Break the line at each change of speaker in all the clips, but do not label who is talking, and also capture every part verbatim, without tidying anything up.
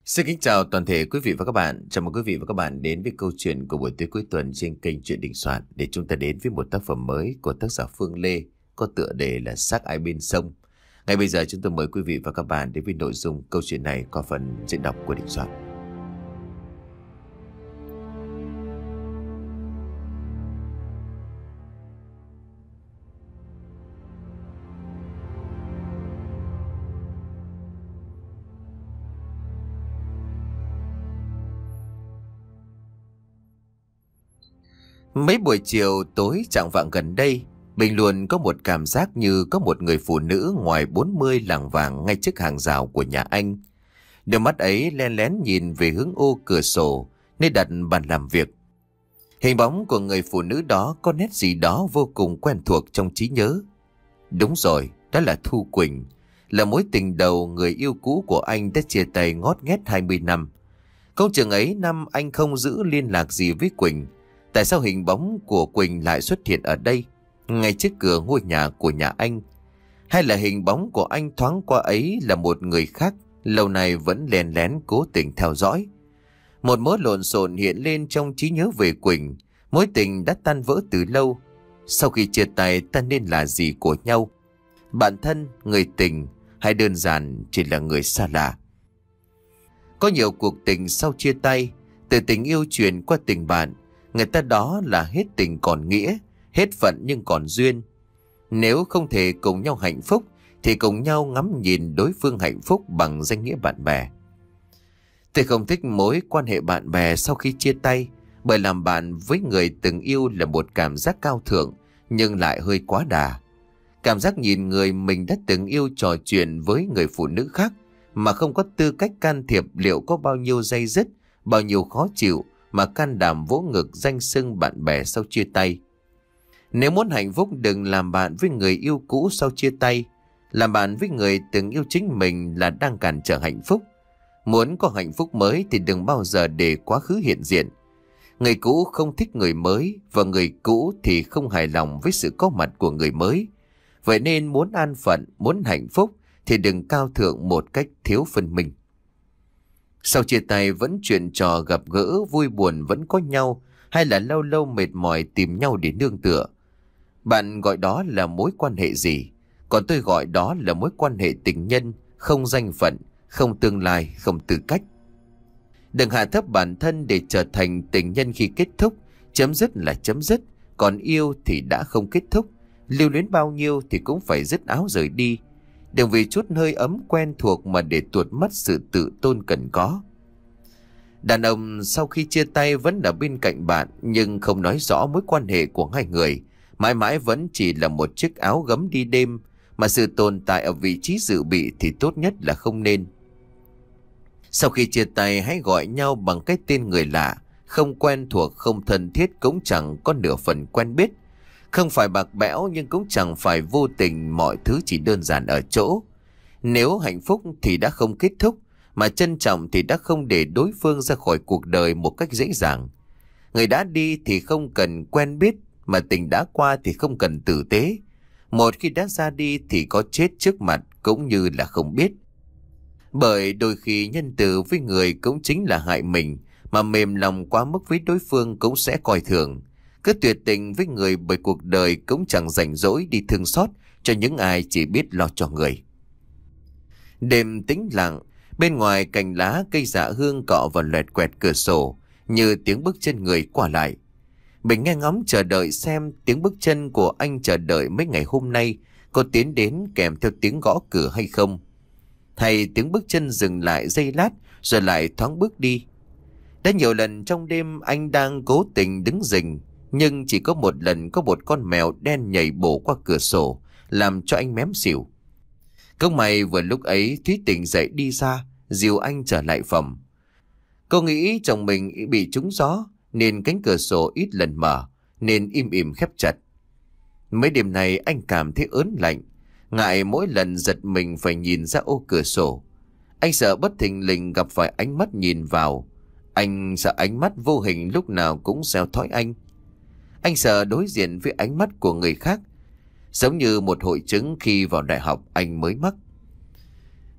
Xin kính chào toàn thể quý vị và các bạn. Chào mừng quý vị và các bạn đến với câu chuyện của buổi tối cuối tuần trên kênh Chuyện Đình Soạn, để chúng ta đến với một tác phẩm mới của tác giả Phương Lê có tựa đề là Xác Ai Bên Sông. Ngay bây giờ chúng tôi mời quý vị và các bạn đến với nội dung câu chuyện này qua phần diễn đọc của Đình Soạn. Mấy buổi chiều tối chạng vạng gần đây, mình luôn có một cảm giác như có một người phụ nữ ngoài bốn mươi lảng vảng ngay trước hàng rào của nhà anh. Đôi mắt ấy len lén nhìn về hướng ô cửa sổ nơi đặt bàn làm việc. Hình bóng của người phụ nữ đó có nét gì đó vô cùng quen thuộc trong trí nhớ. Đúng rồi, đó là Thu Quỳnh, là mối tình đầu người yêu cũ của anh đã chia tay ngót nghét hai mươi năm. Câu chừng ấy năm anh không giữ liên lạc gì với Quỳnh. Tại sao hình bóng của Quỳnh lại xuất hiện ở đây, ngay trước cửa ngôi nhà của nhà anh? Hay là hình bóng của anh thoáng qua ấy là một người khác, lâu nay vẫn lén lén cố tình theo dõi? Một mớ lộn xộn hiện lên trong trí nhớ về Quỳnh. Mối tình đã tan vỡ từ lâu. Sau khi chia tay, ta nên là gì của nhau? Bạn thân, người tình, hay đơn giản chỉ là người xa lạ? Có nhiều cuộc tình sau chia tay, từ tình yêu chuyển qua tình bạn, người ta đó là hết tình còn nghĩa, hết phận nhưng còn duyên. Nếu không thể cùng nhau hạnh phúc, thì cùng nhau ngắm nhìn đối phương hạnh phúc bằng danh nghĩa bạn bè. Tôi không thích mối quan hệ bạn bè sau khi chia tay, bởi làm bạn với người từng yêu là một cảm giác cao thượng, nhưng lại hơi quá đà. Cảm giác nhìn người mình đã từng yêu trò chuyện với người phụ nữ khác, mà không có tư cách can thiệp liệu có bao nhiêu day dứt, bao nhiêu khó chịu, mà can đảm vỗ ngực danh xưng bạn bè sau chia tay. Nếu muốn hạnh phúc, đừng làm bạn với người yêu cũ sau chia tay. Làm bạn với người từng yêu chính mình là đang cản trở hạnh phúc. Muốn có hạnh phúc mới thì đừng bao giờ để quá khứ hiện diện. Người cũ không thích người mới, và người cũ thì không hài lòng với sự có mặt của người mới. Vậy nên muốn an phận, muốn hạnh phúc thì đừng cao thượng một cách thiếu phân minh. Sau chia tay vẫn chuyện trò gặp gỡ, vui buồn vẫn có nhau, hay là lâu lâu mệt mỏi tìm nhau để nương tựa? Bạn gọi đó là mối quan hệ gì? Còn tôi gọi đó là mối quan hệ tình nhân, không danh phận, không tương lai, không tư cách. Đừng hạ thấp bản thân để trở thành tình nhân khi kết thúc. Chấm dứt là chấm dứt, còn yêu thì đã không kết thúc. Lưu luyến bao nhiêu thì cũng phải dứt áo rời đi. Đừng vì chút hơi ấm quen thuộc mà để tuột mất sự tự tôn cần có. Đàn ông sau khi chia tay vẫn ở bên cạnh bạn, nhưng không nói rõ mối quan hệ của hai người. Mãi mãi vẫn chỉ là một chiếc áo gấm đi đêm, mà sự tồn tại ở vị trí dự bị thì tốt nhất là không nên. Sau khi chia tay, hãy gọi nhau bằng cái tên người lạ, không quen thuộc, không thân thiết, cũng chẳng có nửa phần quen biết. Không phải bạc bẽo nhưng cũng chẳng phải vô tình, mọi thứ chỉ đơn giản ở chỗ. Nếu hạnh phúc thì đã không kết thúc, mà trân trọng thì đã không để đối phương ra khỏi cuộc đời một cách dễ dàng. Người đã đi thì không cần quen biết, mà tình đã qua thì không cần tử tế. Một khi đã ra đi thì có chết trước mặt cũng như là không biết. Bởi đôi khi nhân từ với người cũng chính là hại mình, mà mềm lòng quá mức với đối phương cũng sẽ coi thường. Cứ tuyệt tình với người bởi cuộc đời cũng chẳng rảnh rỗi đi thương xót cho những ai chỉ biết lo cho người. Đêm tĩnh lặng, bên ngoài cành lá cây dạ hương cọ vào loẹt quẹt cửa sổ, như tiếng bước chân người qua lại. Mình nghe ngóng chờ đợi xem tiếng bước chân của anh chờ đợi mấy ngày hôm nay có tiến đến kèm theo tiếng gõ cửa hay không. Hay tiếng bước chân dừng lại giây lát rồi lại thoáng bước đi. Đã nhiều lần trong đêm anh đang cố tình đứng rình, nhưng chỉ có một lần có một con mèo đen nhảy bổ qua cửa sổ, làm cho anh mém xỉu. Công may vừa lúc ấy Thúy tỉnh dậy đi ra, dìu anh trở lại phòng. Cô nghĩ chồng mình bị trúng gió, nên cánh cửa sổ ít lần mở, nên im ỉm khép chặt. Mấy đêm này anh cảm thấy ớn lạnh, ngại mỗi lần giật mình phải nhìn ra ô cửa sổ. Anh sợ bất thình lình gặp phải ánh mắt nhìn vào. Anh sợ ánh mắt vô hình lúc nào cũng xeo thói anh. Anh sợ đối diện với ánh mắt của người khác, giống như một hội chứng khi vào đại học anh mới mắc.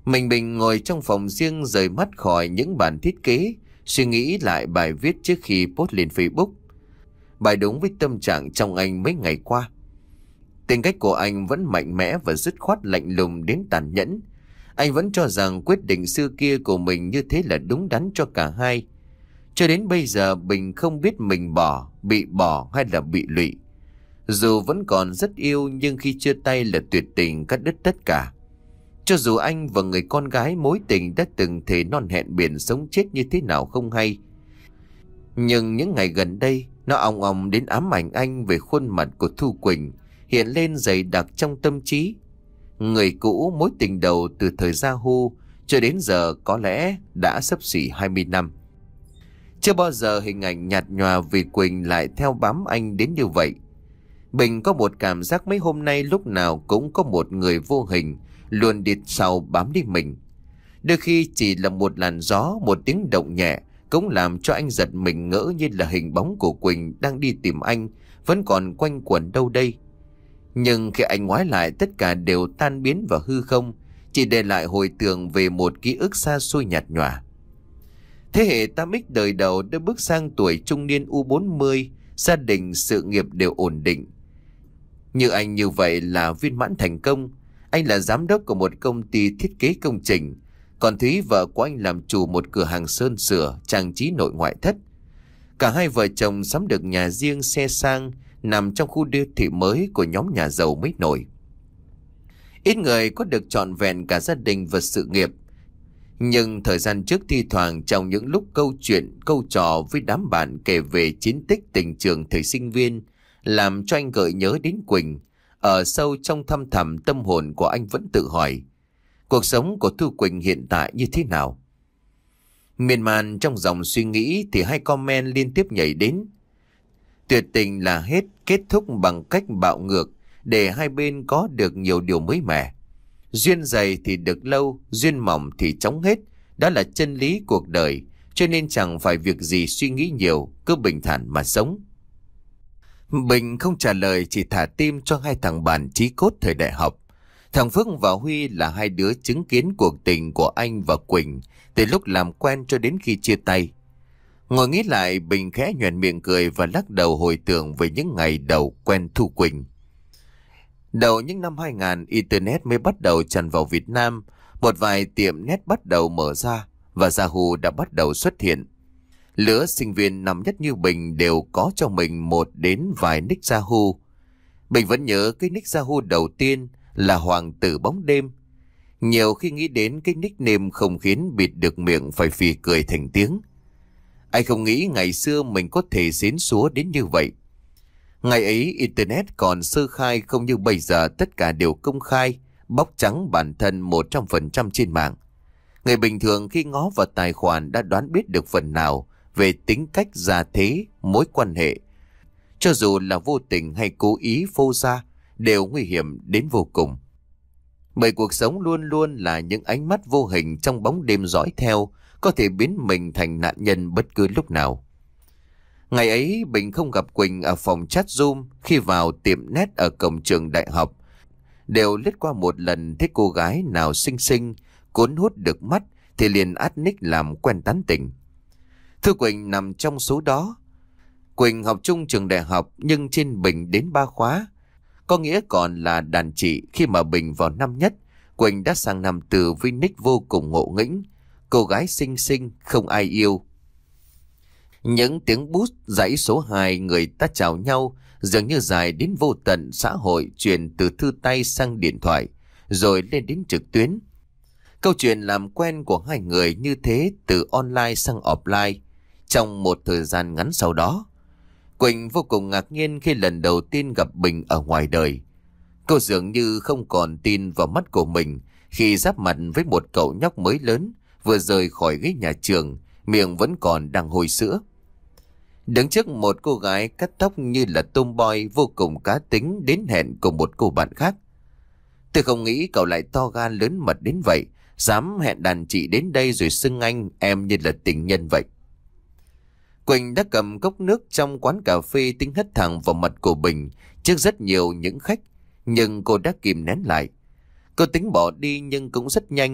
Mình Bình ngồi trong phòng riêng rời mắt khỏi những bản thiết kế, suy nghĩ lại bài viết trước khi post lên Facebook. Bài đúng với tâm trạng trong anh mấy ngày qua. Tính cách của anh vẫn mạnh mẽ và dứt khoát, lạnh lùng đến tàn nhẫn. Anh vẫn cho rằng quyết định xưa kia của mình như thế là đúng đắn cho cả hai. Cho đến bây giờ Bình không biết mình bỏ, bị bỏ hay là bị lụy. Dù vẫn còn rất yêu nhưng khi chia tay là tuyệt tình, cắt đứt tất cả. Cho dù anh và người con gái mối tình đã từng thề non hẹn biển sống chết như thế nào không hay. Nhưng những ngày gần đây nó ong ong đến ám ảnh anh về khuôn mặt của Thu Quỳnh hiện lên dày đặc trong tâm trí. Người cũ, mối tình đầu từ thời Yahoo cho đến giờ có lẽ đã xấp xỉ hai mươi năm. Chưa bao giờ hình ảnh nhạt nhòa vì Quỳnh lại theo bám anh đến như vậy. Bình có một cảm giác mấy hôm nay lúc nào cũng có một người vô hình luôn đi sau bám đi mình. Đôi khi chỉ là một làn gió, một tiếng động nhẹ cũng làm cho anh giật mình, ngỡ như là hình bóng của Quỳnh đang đi tìm anh vẫn còn quanh quẩn đâu đây. Nhưng khi anh ngoái lại, tất cả đều tan biến vào hư không, chỉ để lại hồi tưởng về một ký ức xa xôi nhạt nhòa. Thế hệ tám ích đời đầu đã bước sang tuổi trung niên u bốn mươi, gia đình sự nghiệp đều ổn định. Như anh như vậy là viên mãn thành công. Anh là giám đốc của một công ty thiết kế công trình, còn Thúy vợ của anh làm chủ một cửa hàng sơn sửa, trang trí nội ngoại thất. Cả hai vợ chồng sắm được nhà riêng, xe sang, nằm trong khu đô thị mới của nhóm nhà giàu mới nổi. Ít người có được trọn vẹn cả gia đình và sự nghiệp. Nhưng thời gian trước thi thoảng trong những lúc câu chuyện, câu trò với đám bạn kể về chiến tích tình trường thời sinh viên, làm cho anh gợi nhớ đến Quỳnh. Ở sâu trong thăm thẳm tâm hồn của anh vẫn tự hỏi, cuộc sống của Thu Quỳnh hiện tại như thế nào? Miên man trong dòng suy nghĩ thì hai comment liên tiếp nhảy đến. Tuyệt tình là hết, kết thúc bằng cách bạo ngược để hai bên có được nhiều điều mới mẻ. Duyên dày thì được lâu, duyên mỏng thì chóng hết. Đó là chân lý cuộc đời, cho nên chẳng phải việc gì suy nghĩ nhiều, cứ bình thản mà sống. Bình không trả lời, chỉ thả tim cho hai thằng bạn chí cốt thời đại học. Thằng Phước và Huy là hai đứa chứng kiến cuộc tình của anh và Quỳnh từ lúc làm quen cho đến khi chia tay. Ngồi nghĩ lại, Bình khẽ nhoẻn miệng cười và lắc đầu hồi tưởng về những ngày đầu quen Thu Quỳnh. Đầu những năm hai nghìn, Internet mới bắt đầu tràn vào Việt Nam, một vài tiệm net bắt đầu mở ra và Yahoo đã bắt đầu xuất hiện. Lứa sinh viên năm nhất như Bình đều có cho mình một đến vài nick Yahoo. Bình vẫn nhớ cái nick Yahoo đầu tiên là Hoàng tử bóng đêm. Nhiều khi nghĩ đến cái nickname không khiến bịt được miệng phải phì cười thành tiếng. Anh không nghĩ ngày xưa mình có thể xến xúa đến như vậy. Ngày ấy Internet còn sơ khai, không như bây giờ tất cả đều công khai, bóc trắng bản thân một trăm phần trăm trên mạng. Người bình thường khi ngó vào tài khoản đã đoán biết được phần nào về tính cách, gia thế, mối quan hệ. Cho dù là vô tình hay cố ý phô ra, đều nguy hiểm đến vô cùng. Bởi cuộc sống luôn luôn là những ánh mắt vô hình trong bóng đêm dõi theo, có thể biến mình thành nạn nhân bất cứ lúc nào. Ngày ấy Bình không gặp Quỳnh ở phòng chat Zoom, khi vào tiệm net ở cổng trường đại học. Đều lướt qua một lần, thấy cô gái nào xinh xinh, cuốn hút được mắt thì liền add nick làm quen tán tỉnh. Thư Quỳnh nằm trong số đó. Quỳnh học chung trường đại học nhưng trên Bình đến ba khóa. Có nghĩa còn là đàn chị. Khi mà Bình vào năm nhất, Quỳnh đã sang năm từ với nick vô cùng ngộ nghĩnh. Cô gái xinh xinh, không ai yêu. Những tiếng bút dãy số hai, người ta chào nhau dường như dài đến vô tận. Xã hội truyền từ thư tay sang điện thoại, rồi lên đến trực tuyến. Câu chuyện làm quen của hai người như thế, từ online sang offline, trong một thời gian ngắn sau đó. Quỳnh vô cùng ngạc nhiên khi lần đầu tiên gặp Bình ở ngoài đời. Cô dường như không còn tin vào mắt của mình khi giáp mặt với một cậu nhóc mới lớn, vừa rời khỏi ghế nhà trường, miệng vẫn còn đang hôi sữa. Đứng trước một cô gái cắt tóc như là tomboy, vô cùng cá tính, đến hẹn cùng một cô bạn khác. Tôi không nghĩ cậu lại to gan lớn mật đến vậy, dám hẹn đàn chị đến đây rồi xưng anh em như là tình nhân vậy. Quỳnh đã cầm cốc nước trong quán cà phê tính hất thẳng vào mặt của Bình trước rất nhiều những khách, nhưng cô đã kìm nén lại. Cô tính bỏ đi nhưng cũng rất nhanh,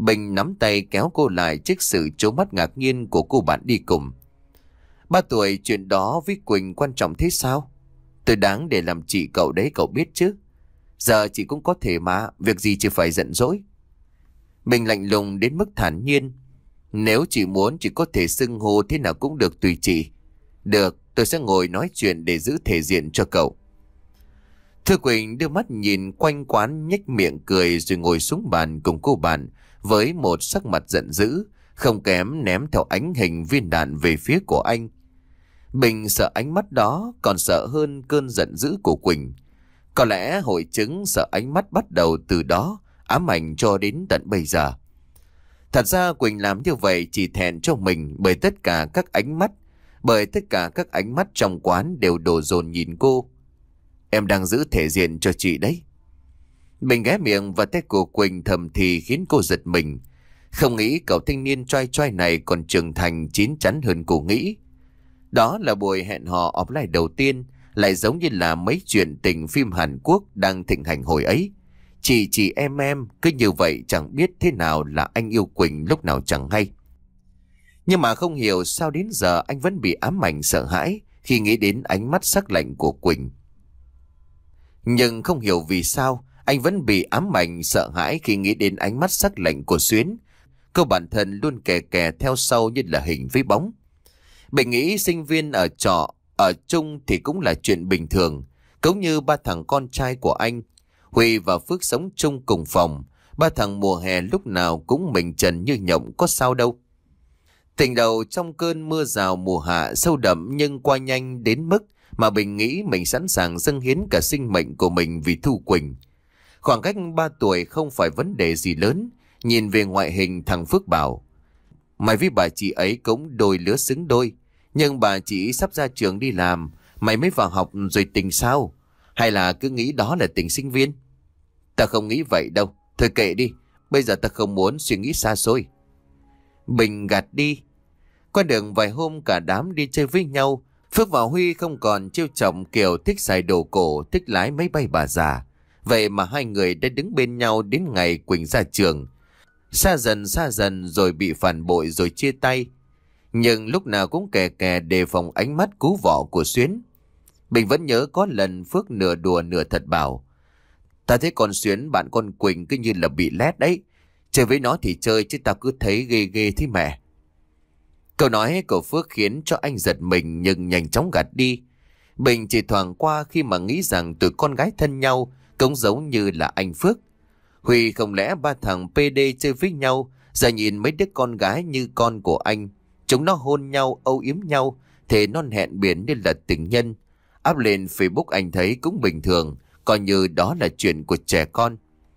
Bình nắm tay kéo cô lại trước sự trố mắt ngạc nhiên của cô bạn đi cùng. Ba tuổi chuyện đó với Quỳnh quan trọng thế sao? Tôi đáng để làm chị cậu đấy, cậu biết chứ. Giờ chị cũng có thể mà, việc gì chị phải giận dỗi. Bình lạnh lùng đến mức thản nhiên. Nếu chị muốn chị có thể xưng hô thế nào cũng được, tùy chị. Được, tôi sẽ ngồi nói chuyện để giữ thể diện cho cậu. Thư Quỳnh đưa mắt nhìn quanh quán, nhếch miệng cười rồi ngồi xuống bàn cùng cô bạn với một sắc mặt giận dữ, không kém ném theo ánh hình viên đạn về phía của anh. Bình sợ ánh mắt đó còn sợ hơn cơn giận dữ của Quỳnh. Có lẽ hội chứng sợ ánh mắt bắt đầu từ đó, ám ảnh cho đến tận bây giờ. Thật ra Quỳnh làm như vậy chỉ thẹn cho mình, bởi tất cả các ánh mắt, bởi tất cả các ánh mắt trong quán đều đổ dồn nhìn cô. Em đang giữ thể diện cho chị đấy. Bình ghé miệng và tay của Quỳnh thầm thì khiến cô giật mình. Không nghĩ cậu thanh niên trai trai này còn trưởng thành chín chắn hơn cô nghĩ. Đó là buổi hẹn hò offline đầu tiên, lại giống như là mấy chuyện tình phim Hàn Quốc đang thịnh hành hồi ấy. Chị chị em em cứ như vậy, chẳng biết thế nào là anh yêu Quỳnh lúc nào chẳng hay. Nhưng mà không hiểu sao đến giờ anh vẫn bị ám ảnh sợ hãi khi nghĩ đến ánh mắt sắc lạnh của Quỳnh. Nhưng không hiểu vì sao anh vẫn bị ám ảnh sợ hãi khi nghĩ đến ánh mắt sắc lạnh của Xuyến. Cô bản thân luôn kè kè theo sau như là hình với bóng. Bình nghĩ sinh viên ở trọ, ở chung thì cũng là chuyện bình thường. Cũng như ba thằng con trai của anh, Huy và Phước sống chung cùng phòng. Ba thằng mùa hè lúc nào cũng mình trần như nhộng, có sao đâu. Tình đầu trong cơn mưa rào mùa hạ sâu đậm nhưng qua nhanh đến mức mà Bình nghĩ mình sẵn sàng dâng hiến cả sinh mệnh của mình vì Thu Quỳnh. Khoảng cách ba tuổi không phải vấn đề gì lớn. Nhìn về ngoại hình, thằng Phước bảo: mày với bà chị ấy cũng đôi lứa xứng đôi. Nhưng bà chị sắp ra trường đi làm, mày mới vào học rồi tình sao? Hay là cứ nghĩ đó là tình sinh viên? Ta không nghĩ vậy đâu. Thôi kệ đi, bây giờ ta không muốn suy nghĩ xa xôi. Bình gạt đi. Qua đường vài hôm cả đám đi chơi với nhau, Phước và Huy không còn trêu chọc kiểu thích xài đồ cổ, thích lái máy bay bà già. Vậy mà hai người đã đứng bên nhau đến ngày Quỳnh ra trường. Xa dần xa dần rồi bị phản bội rồi chia tay. Nhưng lúc nào cũng kè kè đề phòng ánh mắt cú vọ của Xuyến. Bình vẫn nhớ có lần Phước nửa đùa nửa thật bảo: ta thấy con Xuyến bạn con Quỳnh cứ như là bị lét đấy. Chơi với nó thì chơi chứ tao cứ thấy ghê ghê thế mẹ. Câu nói của Phước khiến cho anh giật mình nhưng nhanh chóng gạt đi. Bình chỉ thoảng qua khi mà nghĩ rằng tụi con gái thân nhau cũng giống như là anh Phước. Huy không lẽ ba thằng pê đê chơi với nhau, giờ nhìn mấy đứa con gái như con của anh, chúng nó hôn nhau, âu yếm nhau, thề non hẹn biển như là tình nhân. Up lên Facebook anh thấy cũng bình thường, coi như đó là chuyện của trẻ con.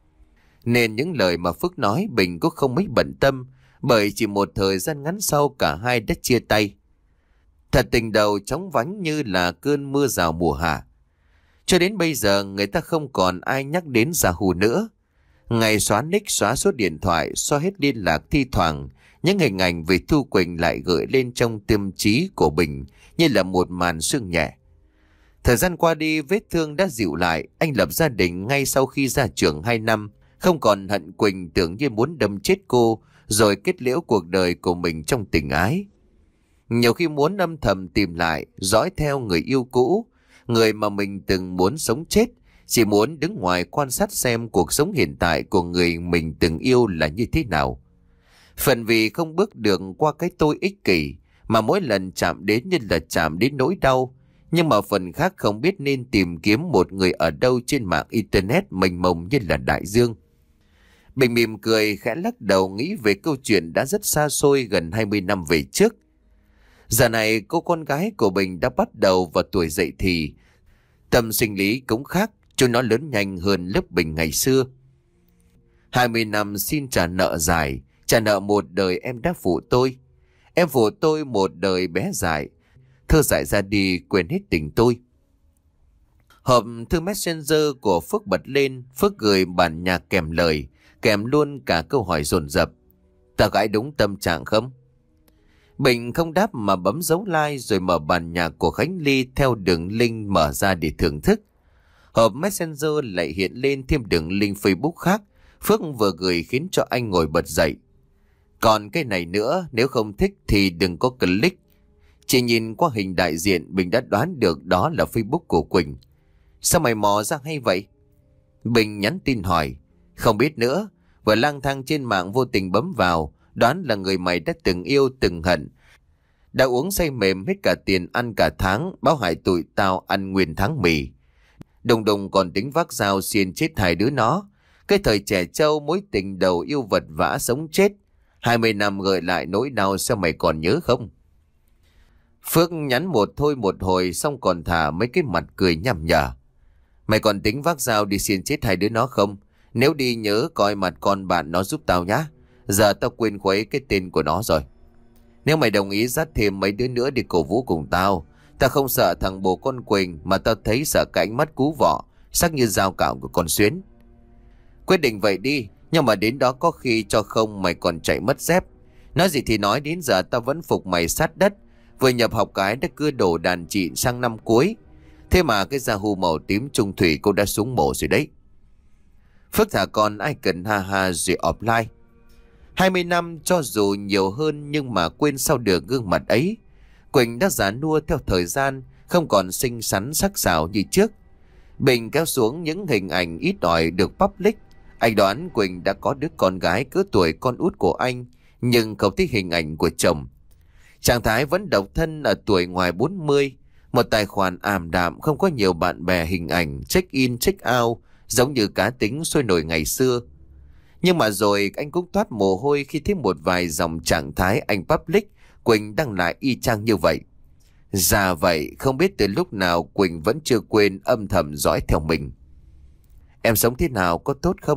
Nên những lời mà Phước nói Bình cũng không mấy bận tâm, bởi chỉ một thời gian ngắn sau cả hai đã chia tay. Thật tình đầu chóng vánh như là cơn mưa rào mùa hạ. Cho đến bây giờ người ta không còn ai nhắc đến Gia Hù nữa. Ngày xóa nick, xóa số điện thoại, xóa hết liên lạc, thi thoảng những hình ảnh về Thu Quỳnh lại gợi lên trong tâm trí của Bình như là một màn sương nhẹ. Thời gian qua đi, vết thương đã dịu lại. Anh lập gia đình ngay sau khi ra trường hai năm, không còn hận Quỳnh tưởng như muốn đâm chết cô rồi kết liễu cuộc đời của mình trong tình ái. Nhiều khi muốn âm thầm tìm lại, dõi theo người yêu cũ, người mà mình từng muốn sống chết, chỉ muốn đứng ngoài quan sát xem cuộc sống hiện tại của người mình từng yêu là như thế nào. Phần vì không bước được qua cái tôi ích kỷ, mà mỗi lần chạm đến như là chạm đến nỗi đau. Nhưng mà phần khác không biết nên tìm kiếm một người ở đâu trên mạng internet mênh mông như là đại dương. Bình mỉm cười khẽ lắc đầu nghĩ về câu chuyện đã rất xa xôi gần hai mươi năm về trước. Giờ này cô con gái của Bình đã bắt đầu vào tuổi dậy thì. Tâm sinh lý cũng khác, chúng nó lớn nhanh hơn lớp Bình ngày xưa. hai mươi năm xin trả nợ dài, trả nợ một đời em đã phụ tôi. Em phụ tôi một đời bé dại, thơ dại ra đi quên hết tình tôi. Hộp thư Messenger của Phước bật lên, Phước gửi bản nhạc kèm lời, kèm luôn cả câu hỏi dồn dập: ta gái đúng tâm trạng không? Bình không đáp mà bấm dấu like rồi mở bản nhạc của Khánh Ly theo đường link mở ra để thưởng thức. Hộp Messenger lại hiện lên thêm đường link Facebook khác. Phước vừa gửi khiến cho anh ngồi bật dậy. Còn cái này nữa, nếu không thích thì đừng có click. Chỉ nhìn qua hình đại diện, Bình đã đoán được đó là Facebook của Quỳnh. Sao mày mò ra hay vậy? Bình nhắn tin hỏi. Không biết nữa, vừa lang thang trên mạng vô tình bấm vào, đoán là người mày đã từng yêu từng hận. Đã uống say mềm hết cả tiền ăn cả tháng, báo hại tụi tao ăn nguyên tháng mì. Đùng đùng còn tính vác dao xiên chết hai đứa nó. Cái thời trẻ trâu mối tình đầu yêu vật vã sống chết. Hai mươi năm gợi lại nỗi đau, sao mày còn nhớ không? Phước nhắn một thôi một hồi xong còn thả mấy cái mặt cười nhằm nhở. Mày còn tính vác dao đi xiên chết hai đứa nó không? Nếu đi nhớ coi mặt con bạn nó giúp tao nhá. Giờ tao quên khuấy cái tên của nó rồi. Nếu mày đồng ý dắt thêm mấy đứa nữa đi cổ vũ cùng tao, tao không sợ thằng bồ con Quỳnh, mà tao thấy sợ cái ánh mắt cú vọ sắc như dao cạo của con Xuyến. Quyết định vậy đi, nhưng mà đến đó có khi cho không mày còn chạy mất dép. Nói gì thì nói, đến giờ tao vẫn phục mày sát đất. Vừa nhập học cái đã cưa đổ đàn chị sang năm cuối. Thế mà cái da hu màu tím trung thủy cô đã xuống mổ rồi đấy. Phước thả con ai cần ha ha rồi offline. Hai mươi năm cho dù nhiều hơn nhưng mà quên sao được gương mặt ấy. Quỳnh đã già nua theo thời gian, không còn xinh xắn sắc sảo như trước. Bình kéo xuống những hình ảnh ít ỏi được public. Anh đoán Quỳnh đã có đứa con gái cỡ tuổi con út của anh, nhưng không thích hình ảnh của chồng. Trạng thái vẫn độc thân ở tuổi ngoài bốn mươi, một tài khoản ảm đạm, không có nhiều bạn bè, hình ảnh check in check out giống như cá tính sôi nổi ngày xưa. Nhưng mà rồi anh cũng toát mồ hôi khi thấy một vài dòng trạng thái anh public Quỳnh đăng lại y chang như vậy. Dạ vậy, không biết từ lúc nào Quỳnh vẫn chưa quên âm thầm dõi theo mình. Em sống thế nào, có tốt không?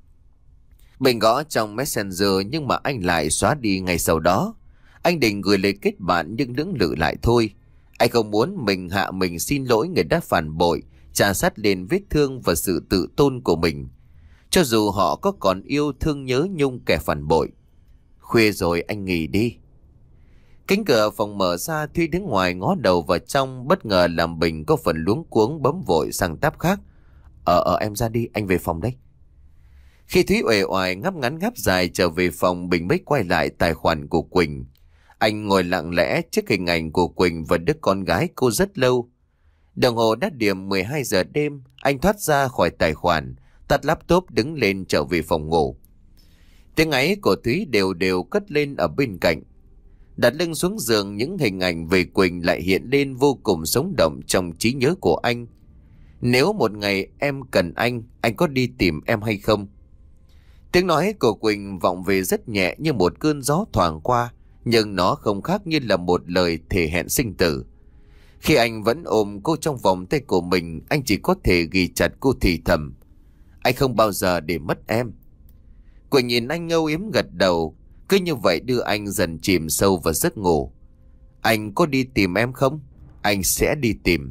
Bình gõ trong Messenger nhưng mà anh lại xóa đi ngay sau đó. Anh định gửi lời kết bạn nhưng lưỡng lự lại thôi. Anh không muốn mình hạ mình xin lỗi người đã phản bội, trả sát lên vết thương và sự tự tôn của mình. Cho dù họ có còn yêu thương nhớ nhung kẻ phản bội. Khuya rồi, anh nghỉ đi. Cánh cửa phòng mở ra, Thúy đứng ngoài ngó đầu vào trong, bất ngờ làm Bình có phần luống cuống bấm vội sang tab khác. Ờ ờ em ra đi, anh về phòng đấy. Khi Thúy uể oải ngáp ngắn ngáp dài trở về phòng, Bình mới quay lại tài khoản của Quỳnh. Anh ngồi lặng lẽ trước hình ảnh của Quỳnh và đứa con gái cô rất lâu. Đồng hồ đã điểm mười hai giờ đêm, anh thoát ra khỏi tài khoản, tắt laptop đứng lên trở về phòng ngủ. Tiếng ấy của Thúy đều đều cất lên ở bên cạnh. Đặt lưng xuống giường, những hình ảnh về Quỳnh lại hiện lên vô cùng sống động trong trí nhớ của anh. Nếu một ngày em cần anh, anh có đi tìm em hay không? Tiếng nói của Quỳnh vọng về rất nhẹ như một cơn gió thoảng qua, nhưng nó không khác như là một lời thề hẹn sinh tử. Khi anh vẫn ôm cô trong vòng tay của mình, anh chỉ có thể ghi chặt cô thì thầm. Anh không bao giờ để mất em. Quỳnh nhìn anh âu yếm gật đầu, cứ như vậy đưa anh dần chìm sâu vào giấc ngủ. Anh có đi tìm em không? Anh sẽ đi tìm.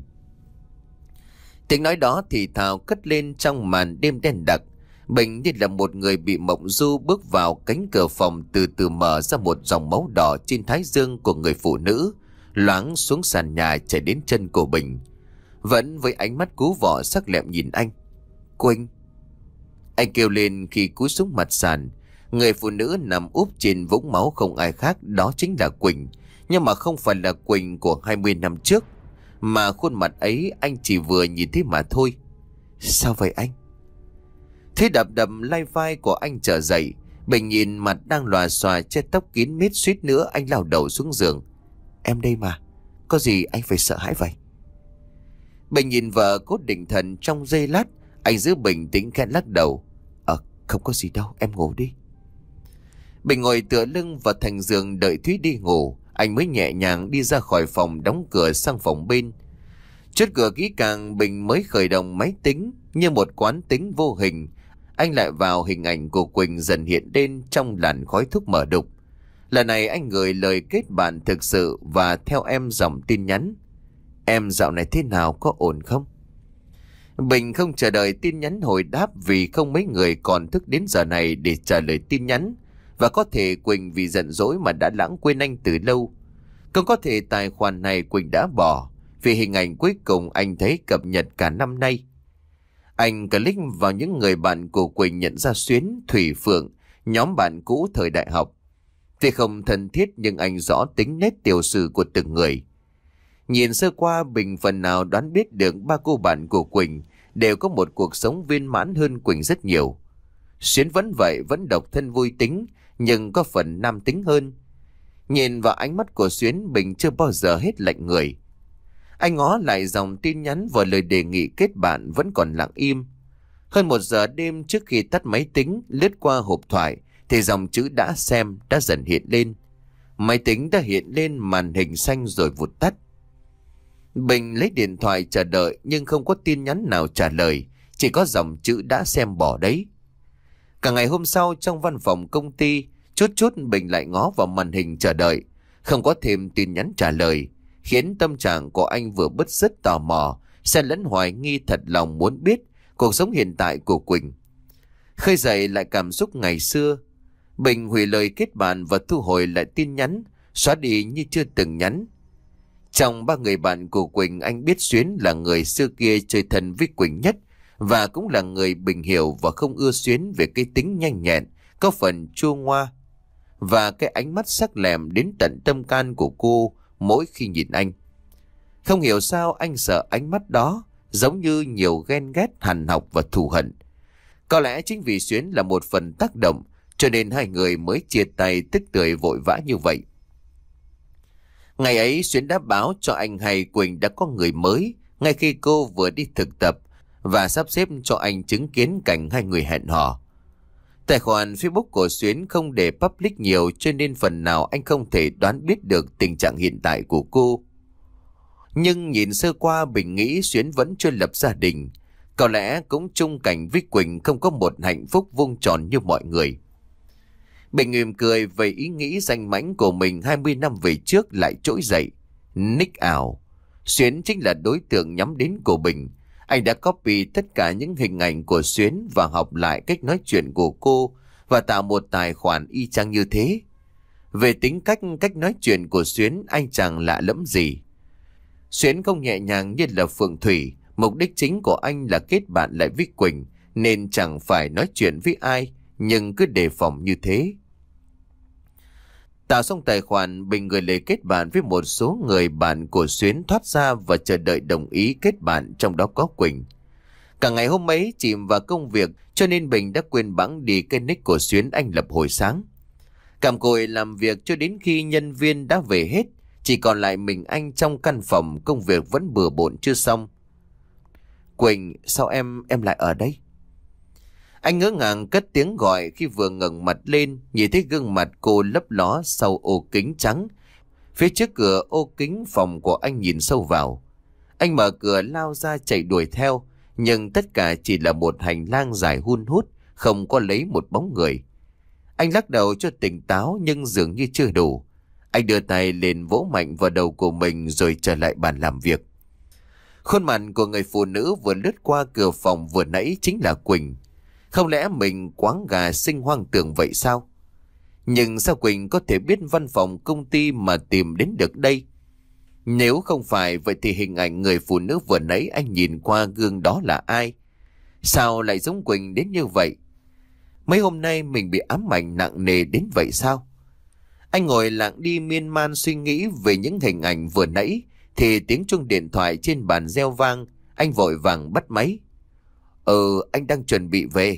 Tiếng nói đó thì thào cất lên trong màn đêm đen đặc. Bình như là một người bị mộng du bước vào cánh cửa phòng, từ từ mở ra một dòng máu đỏ trên thái dương của người phụ nữ, loáng xuống sàn nhà chảy đến chân của Bình. Vẫn với ánh mắt cú vọ sắc lẹm nhìn anh. Quỳnh! Anh kêu lên khi cúi xuống mặt sàn. Người phụ nữ nằm úp trên vũng máu không ai khác, đó chính là Quỳnh. Nhưng mà không phải là Quỳnh của hai mươi năm trước, mà khuôn mặt ấy anh chỉ vừa nhìn thấy mà thôi. Sao vậy anh? Thế đập đập lai vai của anh trở dậy. Bình nhìn mặt đang lòa xòa, che tóc kín mít, suýt nữa anh lao đầu xuống giường. Em đây mà, có gì anh phải sợ hãi vậy? Bình nhìn vợ cốt định thần trong giây lát. Anh giữ bình tĩnh khẽ lắc đầu. Ờ không có gì đâu, em ngủ đi. Bình ngồi tựa lưng vào thành giường đợi Thúy đi ngủ. Anh mới nhẹ nhàng đi ra khỏi phòng, đóng cửa sang phòng bên. Chốt cửa kỹ càng, Bình mới khởi động máy tính. Như một quán tính vô hình, anh lại vào hình ảnh của Quỳnh dần hiện lên trong làn khói thuốc mở đục. Lần này anh gửi lời kết bạn thực sự và theo em dòng tin nhắn. Em dạo này thế nào, có ổn không? Bình không chờ đợi tin nhắn hồi đáp, vì không mấy người còn thức đến giờ này để trả lời tin nhắn. Và có thể Quỳnh vì giận dỗi mà đã lãng quên anh từ lâu. Cũng có thể tài khoản này Quỳnh đã bỏ, vì hình ảnh cuối cùng anh thấy cập nhật cả năm nay. Anh click vào những người bạn của Quỳnh nhận ra Xuyến, Thủy, Phượng, nhóm bạn cũ thời đại học. Tuy không thân thiết nhưng anh rõ tính nét tiểu sử của từng người. Nhìn sơ qua, Bình phần nào đoán biết được ba cô bạn của Quỳnh đều có một cuộc sống viên mãn hơn Quỳnh rất nhiều. Xuyến vẫn vậy, vẫn độc thân vui tính, nhưng có phần nam tính hơn. Nhìn vào ánh mắt của Xuyến, Bình chưa bao giờ hết lạnh người. Anh ngó lại dòng tin nhắn và lời đề nghị kết bạn vẫn còn lặng im. Hơn một giờ đêm trước khi tắt máy tính, lướt qua hộp thoại, thì dòng chữ đã xem đã dần hiện lên. Máy tính đã hiện lên màn hình xanh rồi vụt tắt. Bình lấy điện thoại chờ đợi nhưng không có tin nhắn nào trả lời, chỉ có dòng chữ đã xem bỏ đấy. Cả ngày hôm sau trong văn phòng công ty, chút chút Bình lại ngó vào màn hình chờ đợi, không có thêm tin nhắn trả lời, khiến tâm trạng của anh vừa bứt rứt tò mò, xen lẫn hoài nghi thật lòng muốn biết cuộc sống hiện tại của Quỳnh. Khơi dậy lại cảm xúc ngày xưa, Bình hủy lời kết bạn và thu hồi lại tin nhắn, xóa đi như chưa từng nhắn. Trong ba người bạn của Quỳnh, anh biết Xuyến là người xưa kia chơi thân với Quỳnh nhất, và cũng là người Bình hiểu và không ưa Xuyến về cái tính nhanh nhẹn, có phần chua ngoa, và cái ánh mắt sắc lẹm đến tận tâm can của cô mỗi khi nhìn anh. Không hiểu sao anh sợ ánh mắt đó, giống như nhiều ghen ghét, hằn học và thù hận. Có lẽ chính vì Xuyến là một phần tác động, cho nên hai người mới chia tay tức tưởi vội vã như vậy. Ngày ấy Xuyến đã báo cho anh hay Quỳnh đã có người mới, ngay khi cô vừa đi thực tập, và sắp xếp cho anh chứng kiến cảnh hai người hẹn hò. Tài khoản Facebook của Xuyến không để public nhiều, cho nên phần nào anh không thể đoán biết được tình trạng hiện tại của cô. Nhưng nhìn sơ qua, Bình nghĩ Xuyến vẫn chưa lập gia đình, có lẽ cũng chung cảnh với Quỳnh, không có một hạnh phúc vuông tròn như mọi người. Bình mỉm cười về ý nghĩ danh mãnh của mình hai mươi năm về trước lại trỗi dậy. Nick ảo. Xuyến chính là đối tượng nhắm đến của Bình. Anh đã copy tất cả những hình ảnh của Xuyến và học lại cách nói chuyện của cô và tạo một tài khoản y chang như thế. Về tính cách, cách nói chuyện của Xuyến anh chẳng lạ lẫm gì. Xuyến không nhẹ nhàng như là Phượng Thủy. Mục đích chính của anh là kết bạn lại với Quỳnh, nên chẳng phải nói chuyện với ai, nhưng cứ đề phòng như thế. Tạo xong tài khoản, Bình gửi lời kết bạn với một số người bạn của Xuyến thoát ra và chờ đợi đồng ý kết bạn, trong đó có Quỳnh. Cả ngày hôm ấy chìm vào công việc, cho nên Bình đã quên bẵng đi cái nick của Xuyến anh lập hồi sáng. Cặm cụi làm việc cho đến khi nhân viên đã về hết, chỉ còn lại mình anh trong căn phòng, công việc vẫn bừa bộn chưa xong. Quỳnh, sao em em lại ở đây? Anh ngỡ ngàng cất tiếng gọi khi vừa ngẩng mặt lên, nhìn thấy gương mặt cô lấp ló sau ô kính trắng. Phía trước cửa ô kính phòng của anh nhìn sâu vào. Anh mở cửa lao ra chạy đuổi theo, nhưng tất cả chỉ là một hành lang dài hun hút, không có lấy một bóng người. Anh lắc đầu cho tỉnh táo nhưng dường như chưa đủ. Anh đưa tay lên vỗ mạnh vào đầu của mình rồi trở lại bàn làm việc. Khuôn mặt của người phụ nữ vừa lướt qua cửa phòng vừa nãy chính là Quỳnh. Không lẽ mình quáng gà sinh hoang tưởng vậy sao? Nhưng sao Quỳnh có thể biết văn phòng công ty mà tìm đến được đây? Nếu không phải vậy thì hình ảnh người phụ nữ vừa nãy anh nhìn qua gương đó là ai? Sao lại giống Quỳnh đến như vậy? Mấy hôm nay mình bị ám ảnh nặng nề đến vậy sao? Anh ngồi lặng đi miên man suy nghĩ về những hình ảnh vừa nãy, thì tiếng chuông điện thoại trên bàn reo vang. Anh vội vàng bắt máy. Ừ, anh đang chuẩn bị về.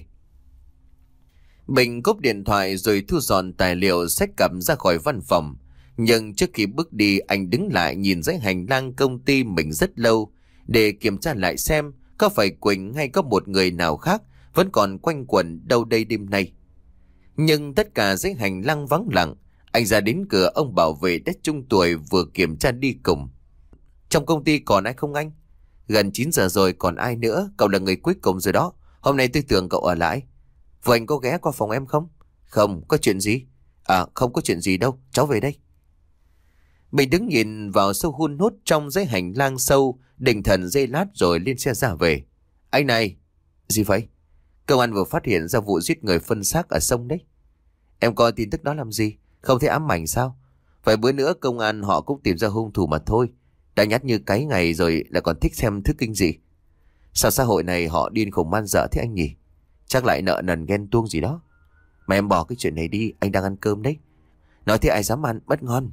Bình cúp điện thoại rồi thu dọn tài liệu xách cặp ra khỏi văn phòng. Nhưng trước khi bước đi, anh đứng lại nhìn dãy hành lang công ty mình rất lâu, để kiểm tra lại xem có phải Quỳnh hay có một người nào khác vẫn còn quanh quẩn đâu đây đêm nay. Nhưng tất cả dãy hành lang vắng lặng. Anh ra đến cửa, ông bảo vệ đã trung tuổi vừa kiểm tra đi cùng. Trong công ty còn ai không anh? Gần chín giờ rồi, còn ai nữa? Cậu là người cuối cùng rồi đó. Hôm nay tôi tưởng cậu ở lại. Vừa anh có ghé qua phòng em không? Không, có chuyện gì? À, không có chuyện gì đâu, cháu về đây. Mình đứng nhìn vào sâu hun hút trong dãy hành lang sâu, định thần giây lát rồi lên xe ra về. Anh này! Gì vậy? Công an vừa phát hiện ra vụ giết người phân xác ở sông đấy. Em coi tin tức đó làm gì? Không thấy ám ảnh sao? Vài bữa nữa công an họ cũng tìm ra hung thủ mà thôi. Đã nhát như cái ngày rồi lại còn thích xem thứ kinh dị. Sao xã hội này họ điên khùng man dợ thế anh nhỉ? Chắc lại nợ nần ghen tuông gì đó. Mà em bỏ cái chuyện này đi, anh đang ăn cơm đấy. Nói thế ai dám ăn, bất ngon.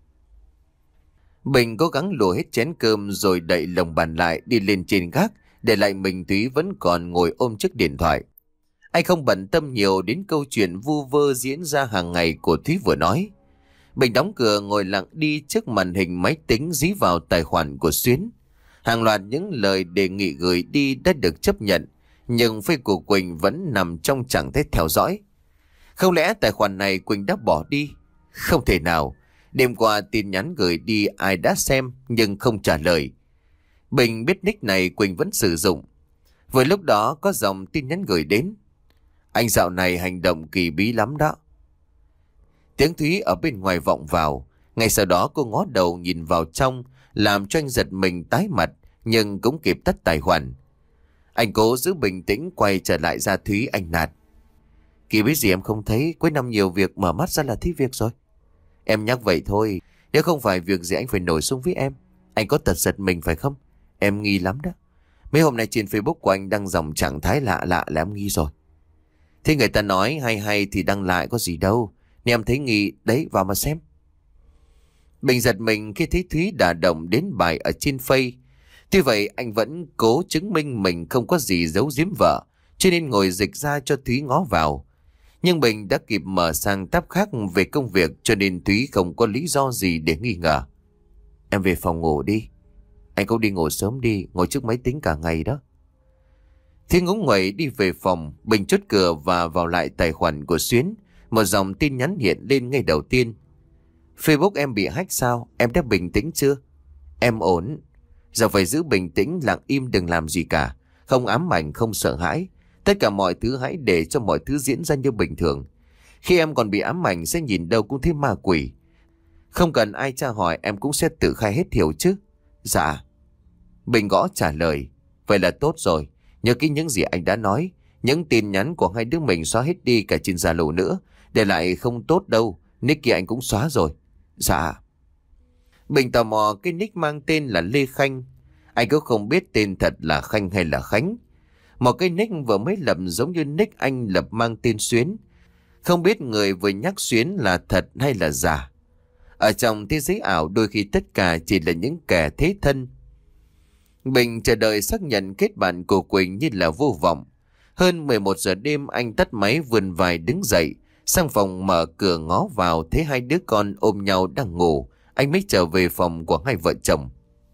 Bình cố gắng lùa hết chén cơm rồi đậy lồng bàn lại đi lên trên gác, để lại mình Thúy vẫn còn ngồi ôm chiếc điện thoại. Anh không bận tâm nhiều đến câu chuyện vu vơ diễn ra hàng ngày của Thúy vừa nói. Bình đóng cửa ngồi lặng đi trước màn hình máy tính dí vào tài khoản của Xuyến. Hàng loạt những lời đề nghị gửi đi đã được chấp nhận, nhưng Facebook của Quỳnh vẫn nằm trong trạng thái theo dõi. Không lẽ tài khoản này Quỳnh đã bỏ đi? Không thể nào. Đêm qua tin nhắn gửi đi ai đã xem nhưng không trả lời. Bình biết nick này Quỳnh vẫn sử dụng. Vừa lúc đó có dòng tin nhắn gửi đến. Anh dạo này hành động kỳ bí lắm đó. Tiếng Thúy ở bên ngoài vọng vào. Ngay sau đó cô ngó đầu nhìn vào trong, làm cho anh giật mình tái mặt, nhưng cũng kịp tắt tài khoản. Anh cố giữ bình tĩnh quay trở lại ra Thúy, anh nạt. Kỳ biết gì em không thấy, cuối năm nhiều việc mở mắt ra là thấy việc rồi. Em nhắc vậy thôi, nếu không phải việc gì anh phải nổi sung với em. Anh có tật giật mình phải không? Em nghi lắm đó. Mấy hôm nay trên Facebook của anh đăng dòng trạng thái lạ lạ là em nghi rồi. Thế người ta nói hay hay thì đăng lại có gì đâu. Nếu em thấy nghi, đấy vào mà xem. Bình giật mình khi thấy Thúy đả động đến bài ở trên Face. Tuy vậy anh vẫn cố chứng minh mình không có gì giấu giếm vợ, cho nên ngồi dịch ra cho Thúy ngó vào. Nhưng Bình đã kịp mở sang tab khác về công việc, cho nên Thúy không có lý do gì để nghi ngờ. Em về phòng ngủ đi. Anh cũng đi ngủ sớm đi, ngồi trước máy tính cả ngày đó. Thúy ngúng nguẩy đi về phòng. Bình chốt cửa và vào lại tài khoản của Xuyến. Một dòng tin nhắn hiện lên ngay đầu tiên. Facebook em bị hack sao? Em đã bình tĩnh chưa? Em ổn. Giờ phải giữ bình tĩnh, lặng im đừng làm gì cả. Không ám ảnh, không sợ hãi. Tất cả mọi thứ hãy để cho mọi thứ diễn ra như bình thường. Khi em còn bị ám ảnh sẽ nhìn đâu cũng thấy ma quỷ. Không cần ai tra hỏi em cũng sẽ tự khai hết, hiểu chứ? Dạ. Bình gõ trả lời. Vậy là tốt rồi. Nhớ kỹ những gì anh đã nói. Những tin nhắn của hai đứa mình xóa hết đi, cả trên Zalo nữa. Để lại không tốt đâu. Nick kia anh cũng xóa rồi. Dạ. Bình tò mò cái nick mang tên là Lê Khanh. Anh cũng không biết tên thật là Khanh hay là Khánh. Một cái nick vừa mới lập giống như nick anh lập mang tên Xuyến. Không biết người vừa nhắc Xuyến là thật hay là giả. Ở trong thế giới ảo đôi khi tất cả chỉ là những kẻ thế thân. Bình chờ đợi xác nhận kết bạn của Quỳnh như là vô vọng. Hơn mười một giờ đêm anh tắt máy vươn vai đứng dậy. Sang phòng mở cửa ngó vào thấy hai đứa con ôm nhau đang ngủ. Anh mới trở về phòng của hai vợ chồng.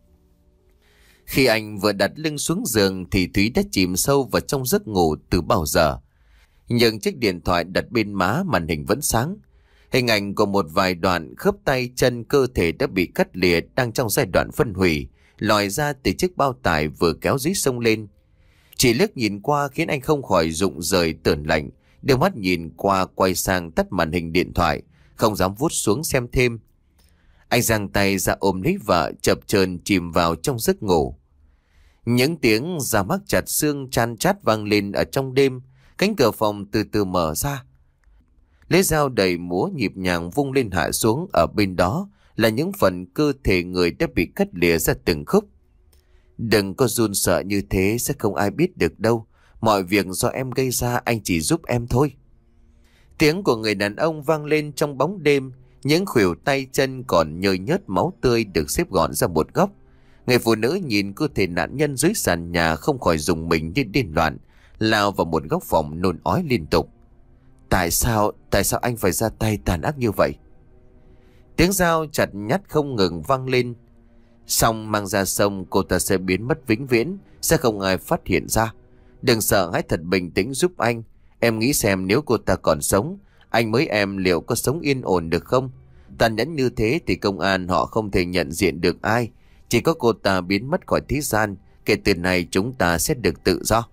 Khi anh vừa đặt lưng xuống giường thì Thúy đã chìm sâu vào trong giấc ngủ từ bao giờ. Nhưng chiếc điện thoại đặt bên má, màn hình vẫn sáng. Hình ảnh của một vài đoạn khớp tay chân cơ thể đã bị cắt lìa đang trong giai đoạn phân hủy, lòi ra từ chiếc bao tải vừa kéo dưới sông lên. Chỉ liếc nhìn qua khiến anh không khỏi rụng rời tởn lạnh, đưa mắt nhìn qua quay sang tắt màn hình điện thoại, không dám vuốt xuống xem thêm. Anh giang tay ra ôm lấy vợ, chập chờn chìm vào trong giấc ngủ. Những tiếng da mắc chặt xương chan chát vang lên ở trong đêm. Cánh cửa phòng từ từ mở ra. Lưỡi dao đầy múa nhịp nhàng vung lên hạ xuống. Ở bên đó là những phần cơ thể người đã bị cắt lìa ra từng khúc. Đừng có run sợ như thế, sẽ không ai biết được đâu. Mọi việc do em gây ra, anh chỉ giúp em thôi. Tiếng của người đàn ông vang lên trong bóng đêm. Những khuỷu tay chân còn nhơi nhớt máu tươi được xếp gọn ra một góc. Người phụ nữ nhìn cơ thể nạn nhân dưới sàn nhà không khỏi rùng mình như điên loạn, lao vào một góc phòng nôn ói liên tục. Tại sao, tại sao anh phải ra tay tàn ác như vậy? Tiếng dao chặt nhắt không ngừng vang lên. Xong mang ra sông cô ta sẽ biến mất vĩnh viễn, sẽ không ai phát hiện ra. Đừng sợ, hãy thật bình tĩnh giúp anh. Em nghĩ xem nếu cô ta còn sống, anh mới em liệu có sống yên ổn được không? Tàn nhẫn như thế thì công an họ không thể nhận diện được ai. Chỉ có cô ta biến mất khỏi thế gian, kể từ này chúng ta sẽ được tự do.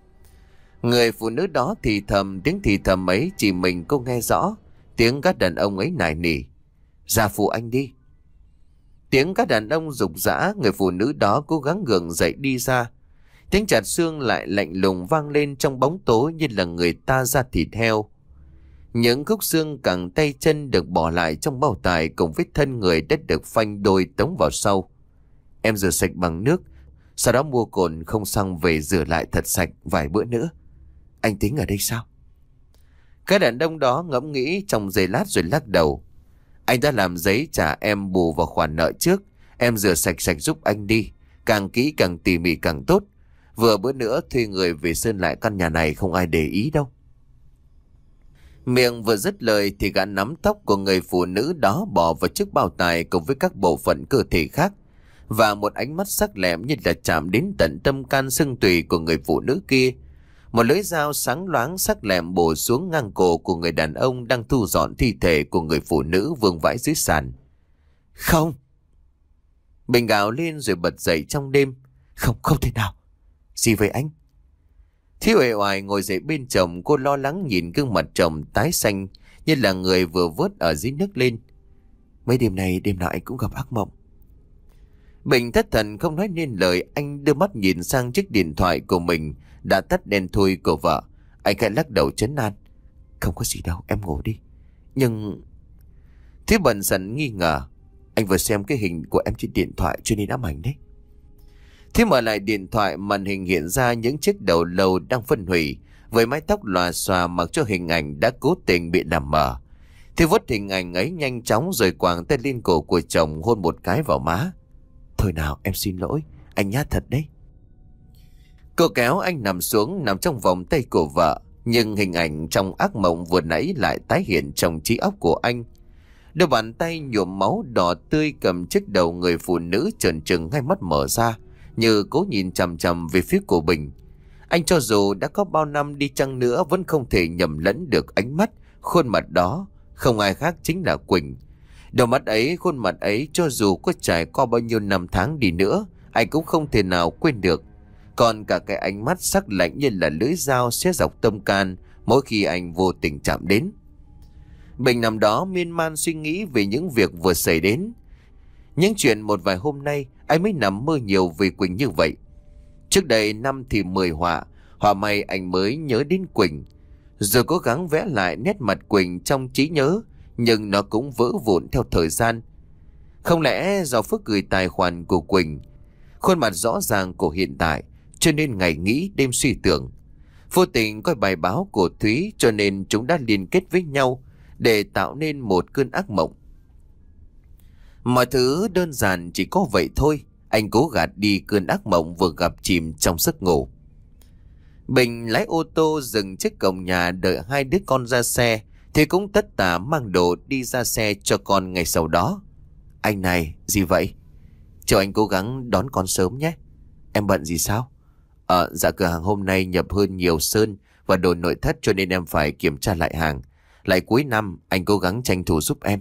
Người phụ nữ đó thì thầm, tiếng thì thầm ấy chỉ mình cô nghe rõ. Tiếng các đàn ông ấy nài nỉ. Ra phụ anh đi. Tiếng các đàn ông rục rã, người phụ nữ đó cố gắng gượng dậy đi ra. Tiếng chặt xương lại lạnh lùng vang lên trong bóng tối như là người ta ra thịt heo. Những khúc xương cẳng tay chân được bỏ lại trong bao tải cùng vết thân người đã được phanh đôi tống vào sau. Em rửa sạch bằng nước, Sau đó mua cồn không xăng về rửa lại thật sạch vài bữa nữa. Anh tính ở đây sao? Cái đàn ông đó ngẫm nghĩ trong giây lát rồi lắc đầu. Anh đã làm giấy trả em bù vào khoản nợ trước. Em rửa sạch sạch giúp anh đi. Càng kỹ càng tỉ mỉ càng tốt. Vừa bữa nữa thuê người về sơn lại căn nhà này không ai để ý đâu. Miệng vừa dứt lời thì gã nắm tóc của người phụ nữ đó bỏ vào chiếc bao tải cùng với các bộ phận cơ thể khác. Và một ánh mắt sắc lẹm như là chạm đến tận tâm can xương tủy của người phụ nữ kia. Một lưỡi dao sáng loáng sắc lẹm bổ xuống ngang cổ của người đàn ông đang thu dọn thi thể của người phụ nữ vương vãi dưới sàn. Không! Bình gào lên rồi bật dậy trong đêm. Không, không thể nào! Gì vậy anh? Thiếu uể oải ngồi dậy bên chồng, cô lo lắng nhìn gương mặt chồng tái xanh như là người vừa vớt ở dưới nước lên. Mấy đêm này đêm nào anh cũng gặp ác mộng. Bình thất thần không nói nên lời, anh đưa mắt nhìn sang chiếc điện thoại của mình đã tắt đèn thui của vợ. Anh khẽ lắc đầu trấn an. Không có gì đâu, em ngủ đi. Nhưng... Thiếu bần dần nghi ngờ. Anh vừa xem cái hình của em trên điện thoại cho nên ám ảnh đấy. Thế mở lại điện thoại, màn hình hiện ra những chiếc đầu lâu đang phân hủy với mái tóc lòa xòa mặc cho hình ảnh đã cố tình bị làm mờ. Thế vứt hình ảnh ấy nhanh chóng rồi quàng tay lên cổ của chồng hôn một cái vào má. Thôi nào, em xin lỗi, anh nhát thật đấy. Cô kéo anh nằm xuống, nằm trong vòng tay của vợ. Nhưng hình ảnh trong ác mộng vừa nãy lại tái hiện trong trí óc của anh. Đôi bàn tay nhuộm máu đỏ tươi cầm chiếc đầu người phụ nữ trợn trừng, hai mắt mở ra như cố nhìn chằm chằm về phía của Bình. Anh cho dù đã có bao năm đi chăng nữa vẫn không thể nhầm lẫn được ánh mắt, khuôn mặt đó không ai khác chính là Quỳnh. Đôi mắt ấy, khuôn mặt ấy cho dù có trải qua bao nhiêu năm tháng đi nữa, anh cũng không thể nào quên được. Còn cả cái ánh mắt sắc lạnh như là lưỡi dao xé dọc tâm can mỗi khi anh vô tình chạm đến. Bình nằm đó miên man suy nghĩ về những việc vừa xảy đến. Những chuyện một vài hôm nay anh mới nằm mơ nhiều về Quỳnh như vậy. Trước đây năm thì mười họa, họa may anh mới nhớ đến Quỳnh. Rồi cố gắng vẽ lại nét mặt Quỳnh trong trí nhớ, nhưng nó cũng vỡ vụn theo thời gian. Không lẽ do Phước gửi tài khoản của Quỳnh, khuôn mặt rõ ràng của hiện tại, cho nên ngày nghĩ đêm suy tưởng. Vô tình coi bài báo của Thúy cho nên chúng đã liên kết với nhau để tạo nên một cơn ác mộng. Mọi thứ đơn giản chỉ có vậy thôi. Anh cố gạt đi cơn ác mộng vừa gặp chìm trong giấc ngủ. Bình lái ô tô dừng trước cổng nhà đợi hai đứa con ra xe, thì cũng tất tả mang đồ đi ra xe cho con ngay sau đó. Anh này, gì vậy? Chờ anh cố gắng đón con sớm nhé. Em bận gì sao? Ờ, dạ cửa hàng hôm nay nhập hơn nhiều sơn và đồ nội thất cho nên em phải kiểm tra lại hàng. Lại cuối năm, anh cố gắng tranh thủ giúp em.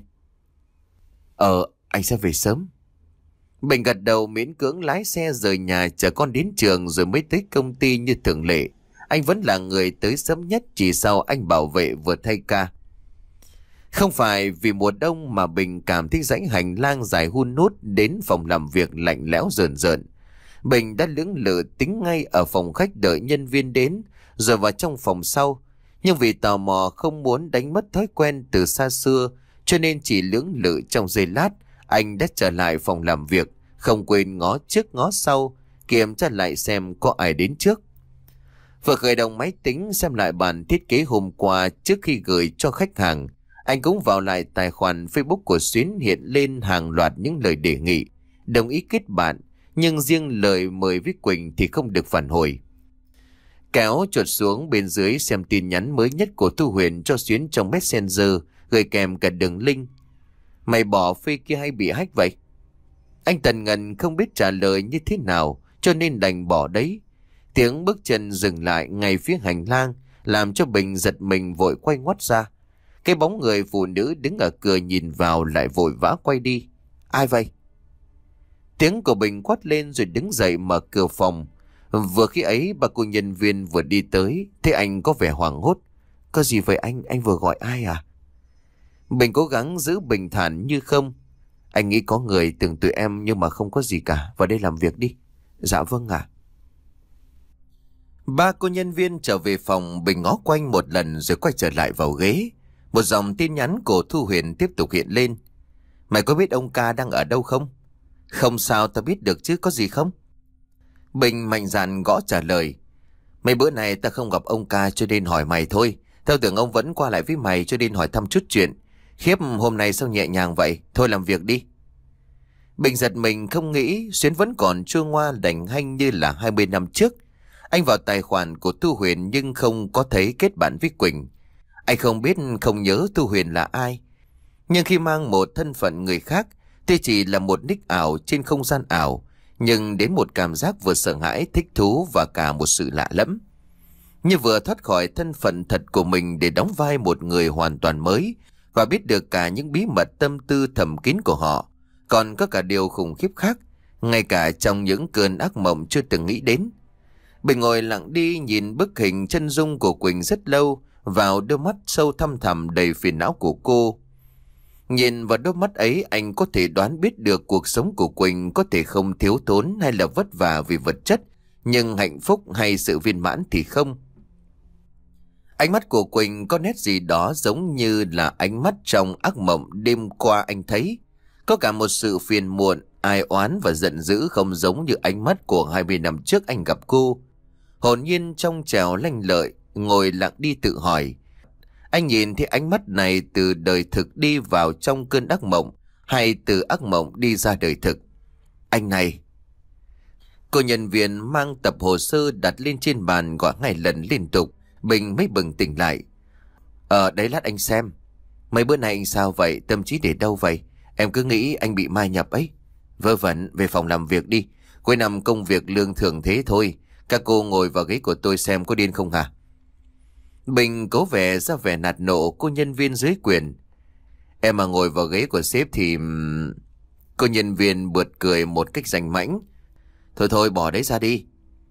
Ờ, anh sẽ về sớm. Bình gật đầu miễn cưỡng lái xe rời nhà chờ con đến trường rồi mới tới công ty như thường lệ. Anh vẫn là người tới sớm nhất chỉ sau anh bảo vệ vừa thay ca. Không phải vì mùa đông mà Bình cảm thấy dãy hành lang dài hun hút đến phòng làm việc lạnh lẽo rờn rợn. Bình đã lưỡng lự tính ngay ở phòng khách đợi nhân viên đến rồi vào trong phòng sau. Nhưng vì tò mò không muốn đánh mất thói quen từ xa xưa cho nên chỉ lưỡng lự trong giây lát, anh đã trở lại phòng làm việc, không quên ngó trước ngó sau, kiểm tra lại xem có ai đến trước. Vừa khởi động máy tính xem lại bản thiết kế hôm qua trước khi gửi cho khách hàng, anh cũng vào lại tài khoản Facebook của Xuyến hiện lên hàng loạt những lời đề nghị, đồng ý kết bạn, nhưng riêng lời mời với Quỳnh thì không được phản hồi. Kéo chuột xuống bên dưới xem tin nhắn mới nhất của Thu Huyền cho Xuyến trong Messenger, gửi kèm cả đường link. Mày bỏ phê kia hay bị hack vậy? Anh Tần Ngân không biết trả lời như thế nào cho nên đành bỏ đấy. Tiếng bước chân dừng lại ngay phía hành lang làm cho Bình giật mình vội quay ngoắt ra. Cái bóng người phụ nữ đứng ở cửa nhìn vào lại vội vã quay đi. Ai vậy? Tiếng của Bình quát lên rồi đứng dậy mở cửa phòng. Vừa khi ấy bà cô nhân viên vừa đi tới, thế anh có vẻ hoảng hốt. Có gì vậy anh? Anh vừa gọi ai à? Bình cố gắng giữ bình thản như không. Anh nghĩ có người tưởng tụi em nhưng mà không có gì cả. Vào đây làm việc đi. Dạ vâng ạ. Ba cô nhân viên trở về phòng, Bình ngó quanh một lần rồi quay trở lại vào ghế. Một dòng tin nhắn của Thu Huyền tiếp tục hiện lên. Mày có biết ông ca đang ở đâu không? Không sao, tao biết được chứ, có gì không? Bình mạnh dạn gõ trả lời. Mấy bữa này ta không gặp ông ca cho nên hỏi mày thôi. Tao tưởng ông vẫn qua lại với mày cho nên hỏi thăm chút chuyện. Khiếp, hôm nay sao nhẹ nhàng vậy? Thôi làm việc đi. Bình giật mình không nghĩ Xuyến vẫn còn chua ngoa đành hanh như là hai mươi năm trước. Anh vào tài khoản của Thu Huyền nhưng không có thấy kết bạn với Quỳnh. Anh không biết không nhớ Thu Huyền là ai. Nhưng khi mang một thân phận người khác, tuy chỉ là một nick ảo trên không gian ảo, nhưng đến một cảm giác vừa sợ hãi, thích thú và cả một sự lạ lẫm. Như vừa thoát khỏi thân phận thật của mình để đóng vai một người hoàn toàn mới và biết được cả những bí mật tâm tư thầm kín của họ. Còn có cả điều khủng khiếp khác, ngay cả trong những cơn ác mộng chưa từng nghĩ đến. Bình ngồi lặng đi nhìn bức hình chân dung của Quỳnh rất lâu vào đôi mắt sâu thăm thẳm đầy phiền não của cô. Nhìn vào đôi mắt ấy anh có thể đoán biết được cuộc sống của Quỳnh có thể không thiếu thốn hay là vất vả vì vật chất, nhưng hạnh phúc hay sự viên mãn thì không. Ánh mắt của Quỳnh có nét gì đó giống như là ánh mắt trong ác mộng đêm qua anh thấy. Có cả một sự phiền muộn, ai oán và giận dữ không giống như ánh mắt của hai mươi năm trước anh gặp cô. Hồn nhiên trong trèo lanh lợi, ngồi lặng đi tự hỏi. Anh nhìn thấy ánh mắt này từ đời thực đi vào trong cơn ác mộng hay từ ác mộng đi ra đời thực? Anh này. Cô nhân viên mang tập hồ sơ đặt lên trên bàn gọi hai lần liên tục. Bình mới bừng tỉnh lại. Ờ đấy, lát anh xem. Mấy bữa nay anh sao vậy? Tâm trí để đâu vậy? Em cứ nghĩ anh bị mai nhập ấy. Vớ vẩn, về phòng làm việc đi. Cuối năm công việc lương thưởng thế thôi. Các cô ngồi vào ghế của tôi xem có điên không hả? Bình cố vẻ ra vẻ nạt nộ cô nhân viên dưới quyền. Em mà ngồi vào ghế của sếp thì... Cô nhân viên bượt cười một cách rành mãnh. Thôi thôi, bỏ đấy ra đi.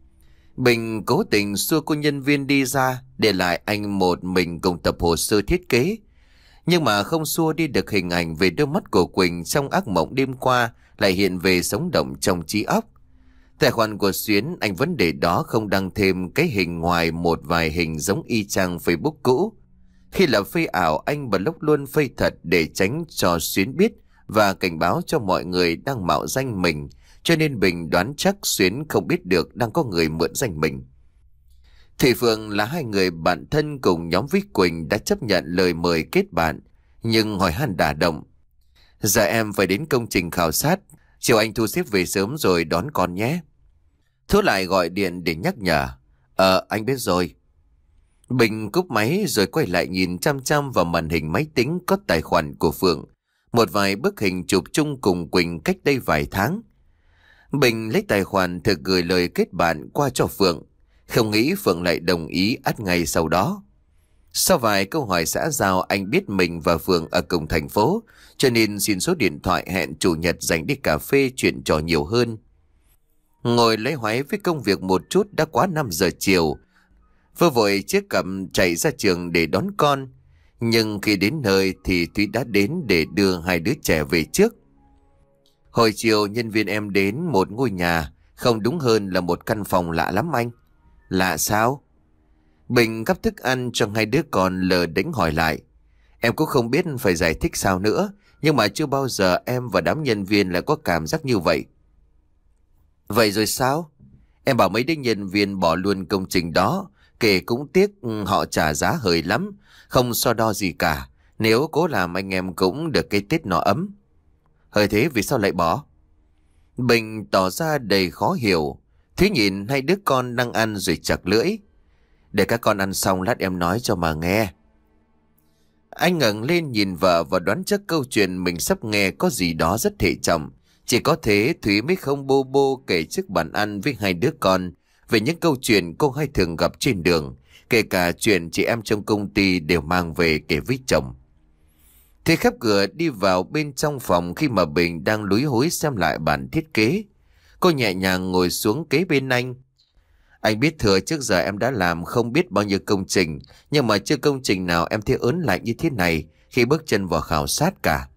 Bình cố tình xua cô nhân viên đi ra, để lại anh một mình cùng tập hồ sơ thiết kế. Nhưng mà không xua đi được hình ảnh về đôi mắt của Quỳnh trong ác mộng đêm qua lại hiện về sống động trong trí óc. Tài khoản của Xuyến anh vẫn để đó, không đăng thêm cái hình ngoài một vài hình giống y chang Facebook cũ. Khi là phây ảo anh block luôn phây thật để tránh cho Xuyến biết và cảnh báo cho mọi người đang mạo danh mình, cho nên Bình đoán chắc Xuyến không biết được đang có người mượn danh mình. Thủy Phượng là hai người bạn thân cùng nhóm với Quỳnh đã chấp nhận lời mời kết bạn, nhưng hỏi han đả động. Giờ em phải đến công trình khảo sát, chiều anh thu xếp về sớm rồi đón con nhé. Thu lại gọi điện để nhắc nhở. Ờ, anh biết rồi. Bình cúp máy rồi quay lại nhìn chăm chăm vào màn hình máy tính có tài khoản của Phượng. Một vài bức hình chụp chung cùng Quỳnh cách đây vài tháng. Bình lấy tài khoản thực gửi lời kết bạn qua cho Phượng. Không nghĩ Phượng lại đồng ý ắt ngay sau đó. Sau vài câu hỏi xã giao anh biết mình và Phượng ở cùng thành phố, cho nên xin số điện thoại hẹn chủ nhật dành đi cà phê chuyện trò nhiều hơn. Ngồi lấy hoái với công việc một chút đã quá năm giờ chiều. Vừa vội chiếc cặp chạy ra trường để đón con. Nhưng khi đến nơi thì Thúy đã đến để đưa hai đứa trẻ về trước. Hồi chiều nhân viên em đến một ngôi nhà, không đúng hơn là một căn phòng lạ lắm anh. Lạ sao? Bình gắp thức ăn cho hai đứa con lờ đánh hỏi lại. Em cũng không biết phải giải thích sao nữa, nhưng mà chưa bao giờ em và đám nhân viên lại có cảm giác như vậy. Vậy rồi sao? Em bảo mấy đứa nhân viên bỏ luôn công trình đó, kể cũng tiếc họ trả giá hời lắm, không so đo gì cả. Nếu cố làm anh em cũng được cái Tết nó ấm. Hơi thế vì sao lại bỏ? Bình tỏ ra đầy khó hiểu. Thúy nhìn hai đứa con đang ăn rồi chặt lưỡi. Để các con ăn xong lát em nói cho mà nghe. Anh ngẩng lên nhìn vợ và đoán chắc câu chuyện mình sắp nghe có gì đó rất hệ trọng. Chỉ có thế Thúy mới không bô bô kể trước bàn ăn với hai đứa con về những câu chuyện cô hay thường gặp trên đường, kể cả chuyện chị em trong công ty đều mang về kể với chồng. Thế khép cửa đi vào bên trong phòng khi mà Bình đang lúi húi xem lại bản thiết kế. Cô nhẹ nhàng ngồi xuống kế bên anh. Anh biết thừa trước giờ em đã làm không biết bao nhiêu công trình, nhưng mà chưa công trình nào em thấy ớn lạnh như thế này khi bước chân vào khảo sát cả.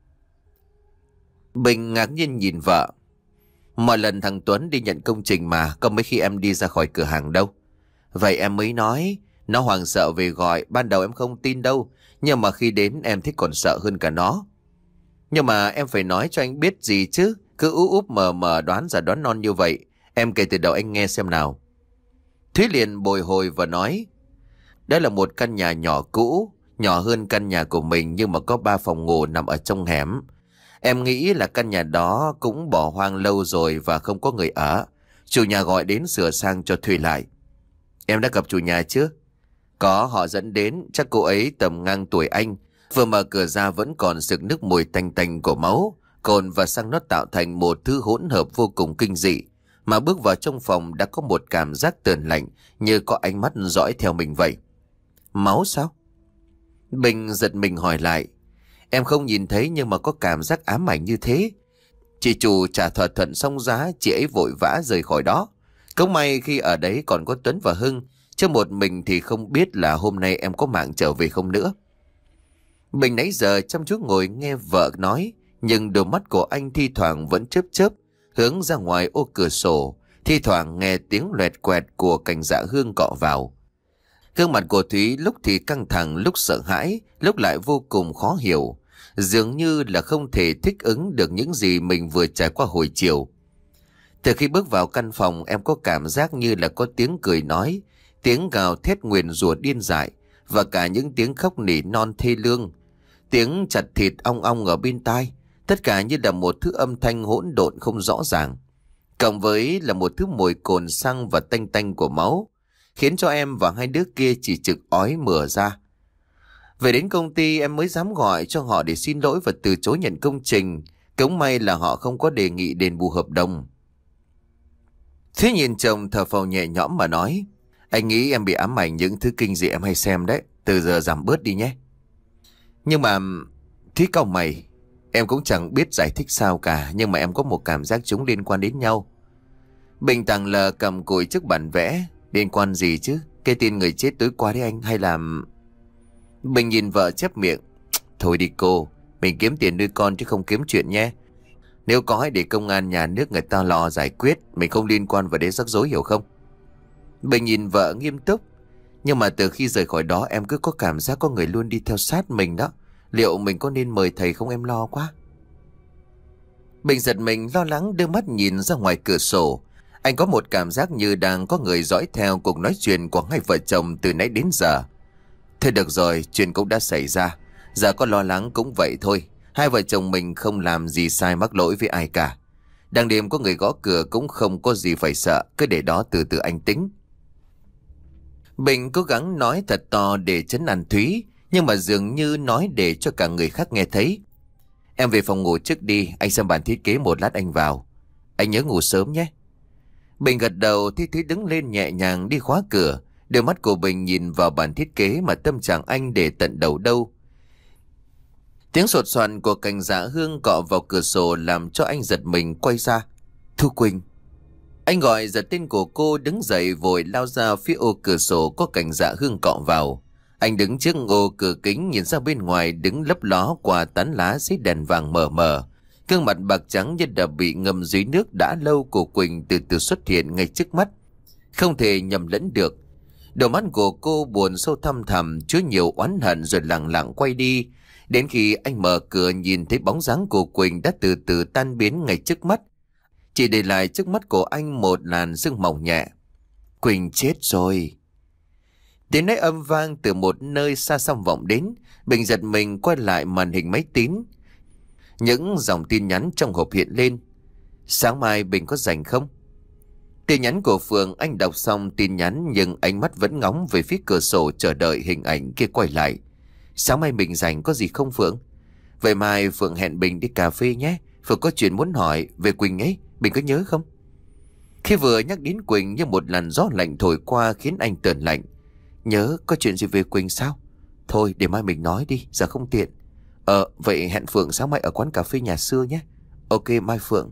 Bình ngạc nhiên nhìn vợ. Mọi lần thằng Tuấn đi nhận công trình mà, có mấy khi em đi ra khỏi cửa hàng đâu. Vậy em mới nói, nó hoảng sợ về gọi, ban đầu em không tin đâu, nhưng mà khi đến em thấy còn sợ hơn cả nó. Nhưng mà em phải nói cho anh biết gì chứ, cứ ú úp mờ mờ đoán giả đoán non như vậy. Em kể từ đầu anh nghe xem nào. Thúy liền bồi hồi và nói. Đó là một căn nhà nhỏ cũ, nhỏ hơn căn nhà của mình nhưng mà có ba phòng ngủ nằm ở trong hẻm. Em nghĩ là căn nhà đó cũng bỏ hoang lâu rồi và không có người ở. Chủ nhà gọi đến sửa sang cho thuê lại. Em đã gặp chủ nhà chưa? Có, họ dẫn đến, chắc cô ấy tầm ngang tuổi anh. Vừa mở cửa ra vẫn còn sực nước mùi tanh tanh của máu. Cồn và xăng nó tạo thành một thứ hỗn hợp vô cùng kinh dị. Mà bước vào trong phòng đã có một cảm giác tởn lạnh, như có ánh mắt dõi theo mình vậy. Máu sao? Bình giật mình hỏi lại. Em không nhìn thấy nhưng mà có cảm giác ám ảnh như thế. Chị chủ trả thỏa thuận xong giá, chị ấy vội vã rời khỏi đó. Cũng may khi ở đấy còn có Tuấn và Hưng, chứ một mình thì không biết là hôm nay em có mạng trở về không nữa. Bình nãy giờ chăm chú ngồi nghe vợ nói, nhưng đôi mắt của anh thi thoảng vẫn chớp chớp hướng ra ngoài ô cửa sổ, thi thoảng nghe tiếng loẹt quẹt của cành dạ hương cọ vào. Gương mặt của Thúy lúc thì căng thẳng, lúc sợ hãi, lúc lại vô cùng khó hiểu, dường như là không thể thích ứng được những gì mình vừa trải qua hồi chiều. Từ khi bước vào căn phòng, em có cảm giác như là có tiếng cười nói, tiếng gào thét nguyền rủa điên dại và cả những tiếng khóc nỉ non thê lương, tiếng chặt thịt ong ong ở bên tai. Tất cả như là một thứ âm thanh hỗn độn không rõ ràng, cộng với là một thứ mùi cồn xăng và tanh tanh của máu, khiến cho em và hai đứa kia chỉ trực ói mửa ra. Về đến công ty em mới dám gọi cho họ để xin lỗi và từ chối nhận công trình. Cũng may là họ không có đề nghị đền bù hợp đồng. Thế nhìn chồng thở phào nhẹ nhõm mà nói. Anh nghĩ em bị ám ảnh những thứ kinh dị em hay xem đấy. Từ giờ giảm bớt đi nhé. Nhưng mà Thúy cau mày. Em cũng chẳng biết giải thích sao cả, nhưng mà em có một cảm giác chúng liên quan đến nhau. Bình tàng lờ cầm cùi trước bản vẽ. Liên quan gì chứ? Cái tin người chết tối qua đấy anh, hay là... Bình nhìn vợ chép miệng. Thôi đi cô, mình kiếm tiền nuôi con chứ không kiếm chuyện nhé. Nếu có hãy để công an nhà nước người ta lo giải quyết. Mình không liên quan vào đến rắc rối, hiểu không? Bình nhìn vợ nghiêm túc. Nhưng mà từ khi rời khỏi đó em cứ có cảm giác có người luôn đi theo sát mình đó. Liệu mình có nên mời thầy không, em lo quá. Bình giật mình lo lắng đưa mắt nhìn ra ngoài cửa sổ. Anh có một cảm giác như đang có người dõi theo cuộc nói chuyện của hai vợ chồng từ nãy đến giờ. Thôi được rồi, chuyện cũng đã xảy ra. Giờ có lo lắng cũng vậy thôi. Hai vợ chồng mình không làm gì sai mắc lỗi với ai cả. Đang đêm có người gõ cửa cũng không có gì phải sợ. Cứ để đó từ từ anh tính. Bình cố gắng nói thật to để trấn an Thúy, nhưng mà dường như nói để cho cả người khác nghe thấy. Em về phòng ngủ trước đi, anh xem bản thiết kế một lát anh vào. Anh nhớ ngủ sớm nhé. Bình gật đầu thì Thúy đứng lên nhẹ nhàng đi khóa cửa. Đôi mắt của Bình nhìn vào bản thiết kế mà tâm trạng anh để tận đầu đâu. Tiếng sột soạn của cành dạ hương cọ vào cửa sổ làm cho anh giật mình quay ra. Thu Quỳnh. Anh gọi giật tên của cô, đứng dậy vội lao ra phía ô cửa sổ có cành dạ hương cọ vào. Anh đứng trước ô cửa kính nhìn ra bên ngoài đứng lấp ló qua tán lá dưới đèn vàng mờ mờ. Gương mặt bạc trắng như đã bị ngâm dưới nước đã lâu của Quỳnh từ từ xuất hiện ngay trước mắt. Không thể nhầm lẫn được. Đôi mắt của cô buồn sâu thăm thẳm, chứa nhiều oán hận rồi lặng lặng quay đi. Đến khi anh mở cửa nhìn thấy bóng dáng của Quỳnh đã từ từ tan biến ngay trước mắt. Chỉ để lại trước mắt của anh một làn sương mỏng nhẹ. Quỳnh chết rồi. Tiếng nói âm vang từ một nơi xa xăm vọng đến. Bình giật mình quay lại màn hình máy tính. Những dòng tin nhắn trong hộp hiện lên. Sáng mai Bình có rảnh không? Tin nhắn của Phượng. Anh đọc xong tin nhắn nhưng ánh mắt vẫn ngóng về phía cửa sổ chờ đợi hình ảnh kia quay lại. Sáng mai Bình rảnh có gì không Phượng? Vậy mai Phượng hẹn Bình đi cà phê nhé. Phượng có chuyện muốn hỏi về Quỳnh ấy, Bình có nhớ không? Khi vừa nhắc đến Quỳnh như một làn gió lạnh thổi qua khiến anh tởn lạnh. Nhớ, có chuyện gì về Quỳnh sao? Thôi để mai mình nói đi, giờ không tiện. Ờ, vậy hẹn Phượng sáng mai ở quán cà phê nhà xưa nhé. Ok, mai Phượng.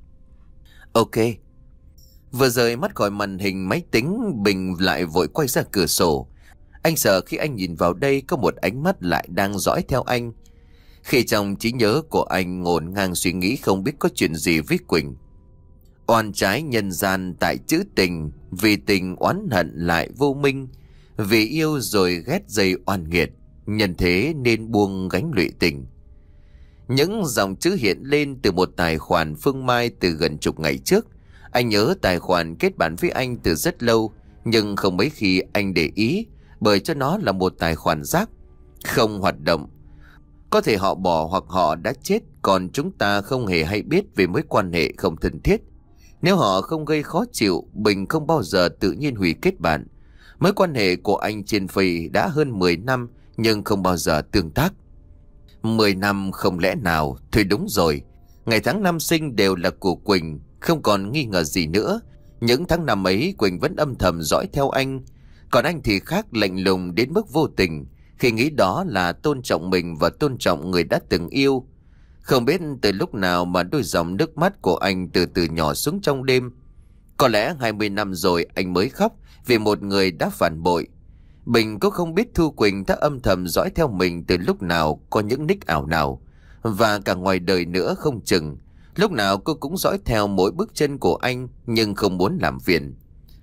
Ok. Vừa rời mắt khỏi màn hình máy tính, Bình lại vội quay ra cửa sổ. Anh sợ khi anh nhìn vào đây có một ánh mắt lại đang dõi theo anh. Khi trong trí nhớ của anh ngổn ngang suy nghĩ không biết có chuyện gì với Quỳnh. Oan trái nhân gian tại chữ tình, vì tình oán hận lại vô minh, vì yêu rồi ghét dây oan nghiệt, nhân thế nên buông gánh lụy tình. Những dòng chữ hiện lên từ một tài khoản Phương Mai từ gần chục ngày trước. Anh nhớ tài khoản kết bạn với anh từ rất lâu, nhưng không mấy khi anh để ý, bởi cho nó là một tài khoản rác, không hoạt động. Có thể họ bỏ hoặc họ đã chết, còn chúng ta không hề hay biết về mối quan hệ không thân thiết. Nếu họ không gây khó chịu, Bình không bao giờ tự nhiên hủy kết bạn. Mối quan hệ của anh trên Face đã hơn mười năm nhưng không bao giờ tương tác. mười năm không lẽ nào? Thôi đúng rồi. Ngày tháng năm sinh đều là của Quỳnh, không còn nghi ngờ gì nữa. Những tháng năm ấy Quỳnh vẫn âm thầm dõi theo anh. Còn anh thì khác, lạnh lùng đến mức vô tình, khi nghĩ đó là tôn trọng mình và tôn trọng người đã từng yêu. Không biết từ lúc nào mà đôi dòng nước mắt của anh từ từ nhỏ xuống trong đêm. Có lẽ hai mươi năm rồi anh mới khóc vì một người đã phản bội. Bình cũng không biết Thu Quỳnh đã âm thầm dõi theo mình từ lúc nào, có những nick ảo nào. Và cả ngoài đời nữa không chừng. Lúc nào cô cũng dõi theo mỗi bước chân của anh, nhưng không muốn làm phiền.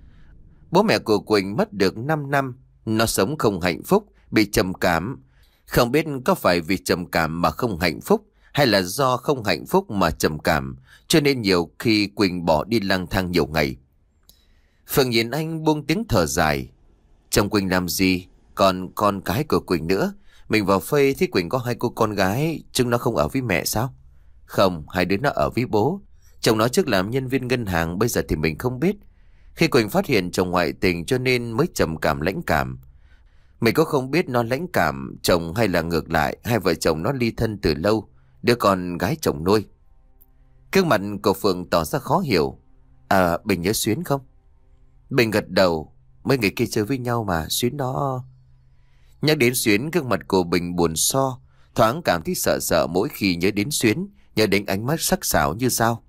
Bố mẹ của Quỳnh mất được năm năm. Nó sống không hạnh phúc, bị trầm cảm. Không biết có phải vì trầm cảm mà không hạnh phúc, hay là do không hạnh phúc mà trầm cảm, cho nên nhiều khi Quỳnh bỏ đi lang thang nhiều ngày. Phượng nhìn anh buông tiếng thở dài. Chồng Quỳnh làm gì? Còn con cái của Quỳnh nữa. Mình vào Face thì Quỳnh có hai cô con gái, chúng nó không ở với mẹ sao? Không, hai đứa nó ở với bố. Chồng nó trước làm nhân viên ngân hàng, bây giờ thì mình không biết. Khi Quỳnh phát hiện chồng ngoại tình cho nên mới trầm cảm lãnh cảm. Mình cũng không biết nó lãnh cảm chồng hay là ngược lại, hai vợ chồng nó ly thân từ lâu, đứa con gái chồng nuôi. Gương mặt của Phượng tỏ ra khó hiểu. À, Bình nhớ Xuyến không? Bình gật đầu. Mấy người kia chơi với nhau mà, Xuyến đó... Nhắc đến Xuyến, gương mặt của Bình buồn so, thoáng cảm thấy sợ sợ mỗi khi nhớ đến Xuyến, nhớ đến ánh mắt sắc sảo như dao.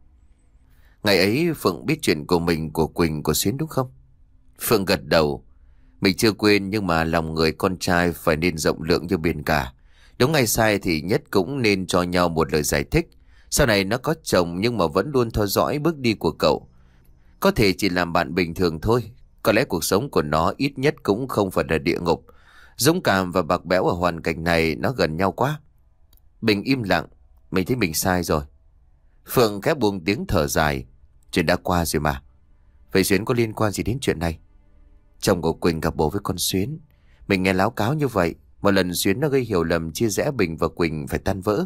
Ngày ấy Phượng biết chuyện của mình, của Quỳnh, của Xuyến đúng không? Phượng gật đầu. Mình chưa quên, nhưng mà lòng người con trai phải nên rộng lượng như biển cả. Đúng hay sai thì nhất cũng nên cho nhau một lời giải thích. Sau này nó có chồng nhưng mà vẫn luôn theo dõi bước đi của cậu. Có thể chỉ làm bạn bình thường thôi. Có lẽ cuộc sống của nó ít nhất cũng không phải là địa ngục. Dũng cảm và bạc bẽo ở hoàn cảnh này nó gần nhau quá. Bình im lặng. Mình thấy mình sai rồi. Phượng khẽ buông tiếng thở dài. Chuyện đã qua rồi mà. Vậy Xuyến có liên quan gì đến chuyện này? Chồng của Quỳnh gặp bố với con Xuyến. Mình nghe láo cáo như vậy. Một lần Xuyến nó gây hiểu lầm, chia rẽ Bình và Quỳnh phải tan vỡ.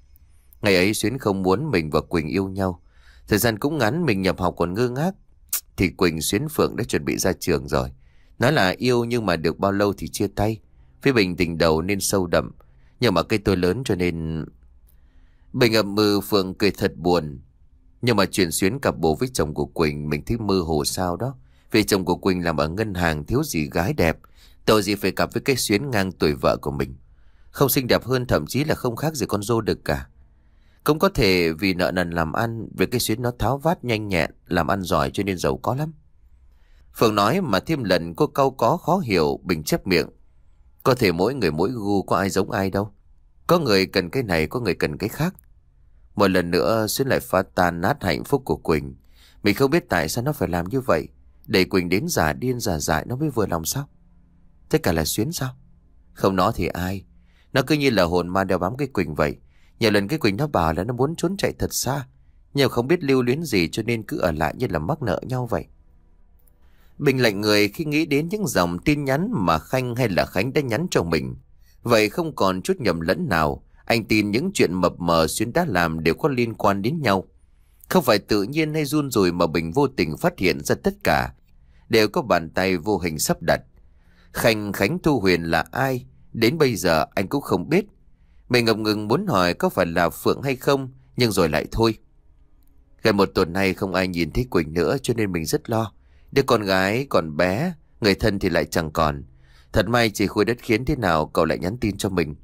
Ngày ấy Xuyến không muốn mình và Quỳnh yêu nhau. Thời gian cũng ngắn, mình nhập học còn ngơ ngác. Thì Quỳnh Xuyến Phượng đã chuẩn bị ra trường rồi. Nói là yêu nhưng mà được bao lâu thì chia tay. Với Bình tình đầu nên sâu đậm, nhưng mà cây tôi lớn cho nên... Bình ậm mừ. Phượng cười thật buồn. Nhưng mà chuyện Xuyến cặp bồ với chồng của Quỳnh mình thấy mơ hồ sao đó. Vì chồng của Quỳnh làm ở ngân hàng, thiếu gì gái đẹp, tội gì phải cặp với cái Xuyến ngang tuổi vợ của mình. Không xinh đẹp hơn, thậm chí là không khác gì con dâu được cả. Cũng có thể vì nợ nần làm ăn, vì cái Xuyến nó tháo vát nhanh nhẹn, làm ăn giỏi cho nên giàu có lắm. Phượng nói mà thêm lần cô câu có khó hiểu. Bình chép miệng. Có thể mỗi người mỗi gu, có ai giống ai đâu. Có người cần cái này, có người cần cái khác. Một lần nữa Xuyến lại phá tan nát hạnh phúc của Quỳnh. Mình không biết tại sao nó phải làm như vậy, để Quỳnh đến giả điên giả dại nó mới vừa lòng sao? Tất cả là Xuyến sao? Không nó thì ai? Nó cứ như là hồn ma đeo bám cái Quỳnh vậy. Nhiều lần cái Quỳnh nó bảo là nó muốn trốn chạy thật xa, nhưng không biết lưu luyến gì cho nên cứ ở lại như là mắc nợ nhau vậy. Bình lạnh người khi nghĩ đến những dòng tin nhắn mà Khanh hay là Khánh đã nhắn cho mình. Vậy không còn chút nhầm lẫn nào. Anh tin những chuyện mập mờ Xuyến đã làm đều có liên quan đến nhau. Không phải tự nhiên hay run rủi mà Bình vô tình phát hiện ra tất cả đều có bàn tay vô hình sắp đặt. Khanh, Khánh, Thu Huyền là ai? Đến bây giờ anh cũng không biết. Mình ngập ngừng muốn hỏi có phải là Phượng hay không, nhưng rồi lại thôi. Gần một tuần nay không ai nhìn thấy Quỳnh nữa cho nên mình rất lo. Đứa con gái còn bé, người thân thì lại chẳng còn. Thật may chỉ khui đất khiến thế nào cậu lại nhắn tin cho mình.